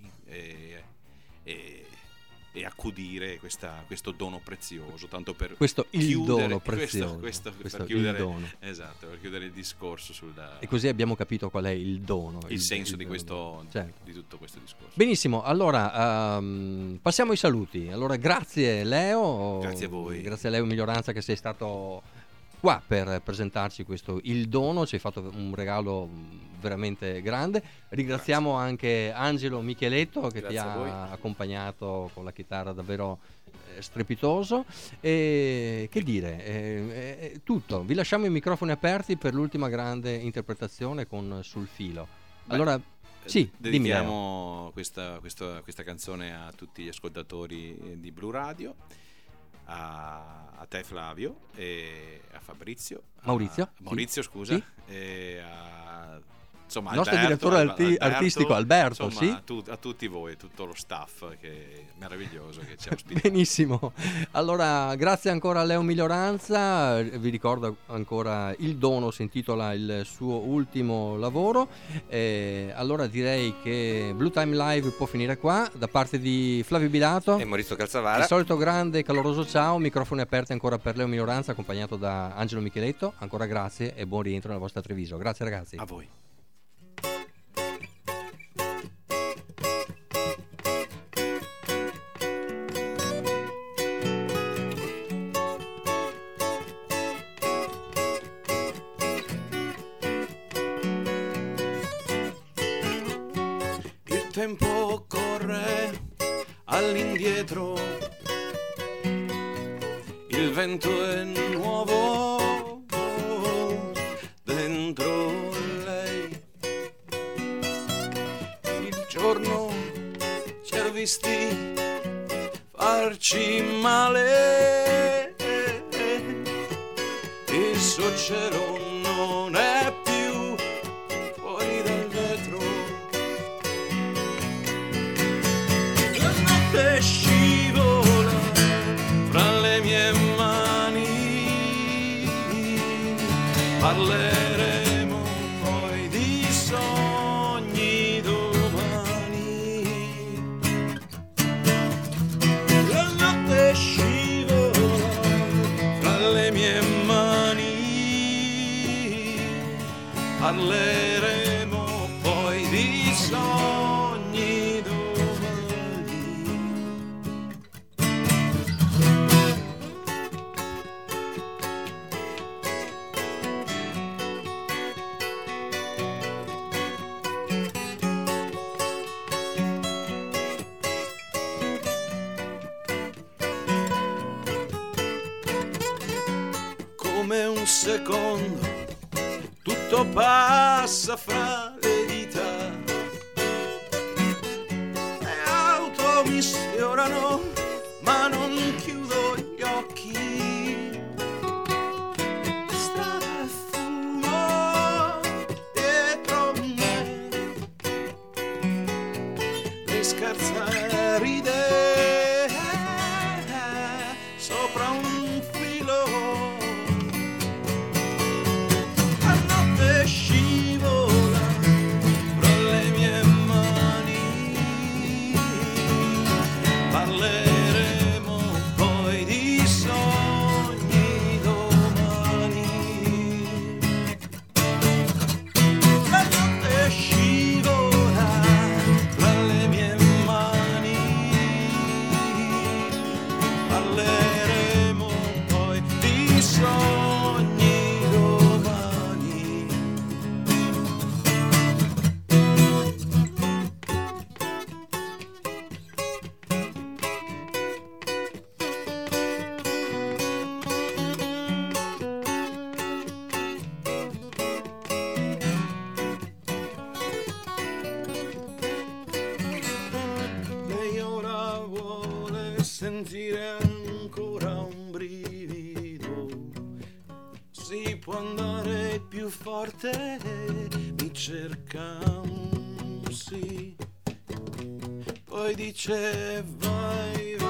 Speaker 4: e accudire questo dono prezioso, tanto per
Speaker 2: dono prezioso,
Speaker 4: per chiudere il dono. Esatto, per chiudere il discorso
Speaker 2: e così abbiamo capito qual è il dono,
Speaker 4: il senso di
Speaker 2: questo, certo,
Speaker 4: di tutto questo discorso.
Speaker 2: Benissimo, allora passiamo ai saluti. Allora grazie Leo,
Speaker 4: grazie a voi,
Speaker 2: grazie a Leo Miglioranza che sei stato qua per presentarci questo Il Dono, ci hai fatto un regalo veramente grande. Ringraziamo anche Angelo Micheletto che ti ha accompagnato con la chitarra davvero strepitoso e che dire, tutto, vi lasciamo i microfoni aperti per l'ultima grande interpretazione con Sul filo. Allora sì,
Speaker 4: dedichiamo questa canzone a tutti gli ascoltatori di Blu Radio, a te Flavio e a Maurizio scusa, sì? E insomma
Speaker 2: il nostro direttore artistico Alberto,
Speaker 4: insomma,
Speaker 2: sì?
Speaker 4: a tutti voi, tutto lo staff che è meraviglioso che ci ha ospitato.
Speaker 2: Benissimo, allora grazie ancora a Leo Miglioranza, vi ricordo ancora Il Dono si intitola il suo ultimo lavoro, allora direi che Blue Time Live può finire qua, da parte di Flavio Bilato
Speaker 3: e Maurizio Calzavara,
Speaker 2: il solito grande e caloroso ciao, microfoni aperti ancora per Leo Miglioranza accompagnato da Angelo Micheletto, ancora grazie e buon rientro nella vostra Treviso, grazie ragazzi.
Speaker 4: A voi.
Speaker 5: Il tempo corre all'indietro, il vento è nuovo dentro lei. Il giorno ci ha visti farci male, il suo cielo non è più fuori dal vetro. La notte scivola fra le mie mani, parleremo poi di sogni domani. La notte scivola fra le mie mani, parleremo poi di sogni domani. come un secondo, tutto passa fra le dita. Le auto mi sfiorano, ma non chiudo gli occhi. Strada e fumo dietro me, lei scherza e ride sopra un filo. La notte scivola fra le mie mani. Parleremo poi di sogni domani. La notte scivola fra le mie mani. Parleremo poi di sogni domani. Lei ora vuole sentire ancora un brivido. Si può andare più forte, mi cerca un sì. Poi dice vai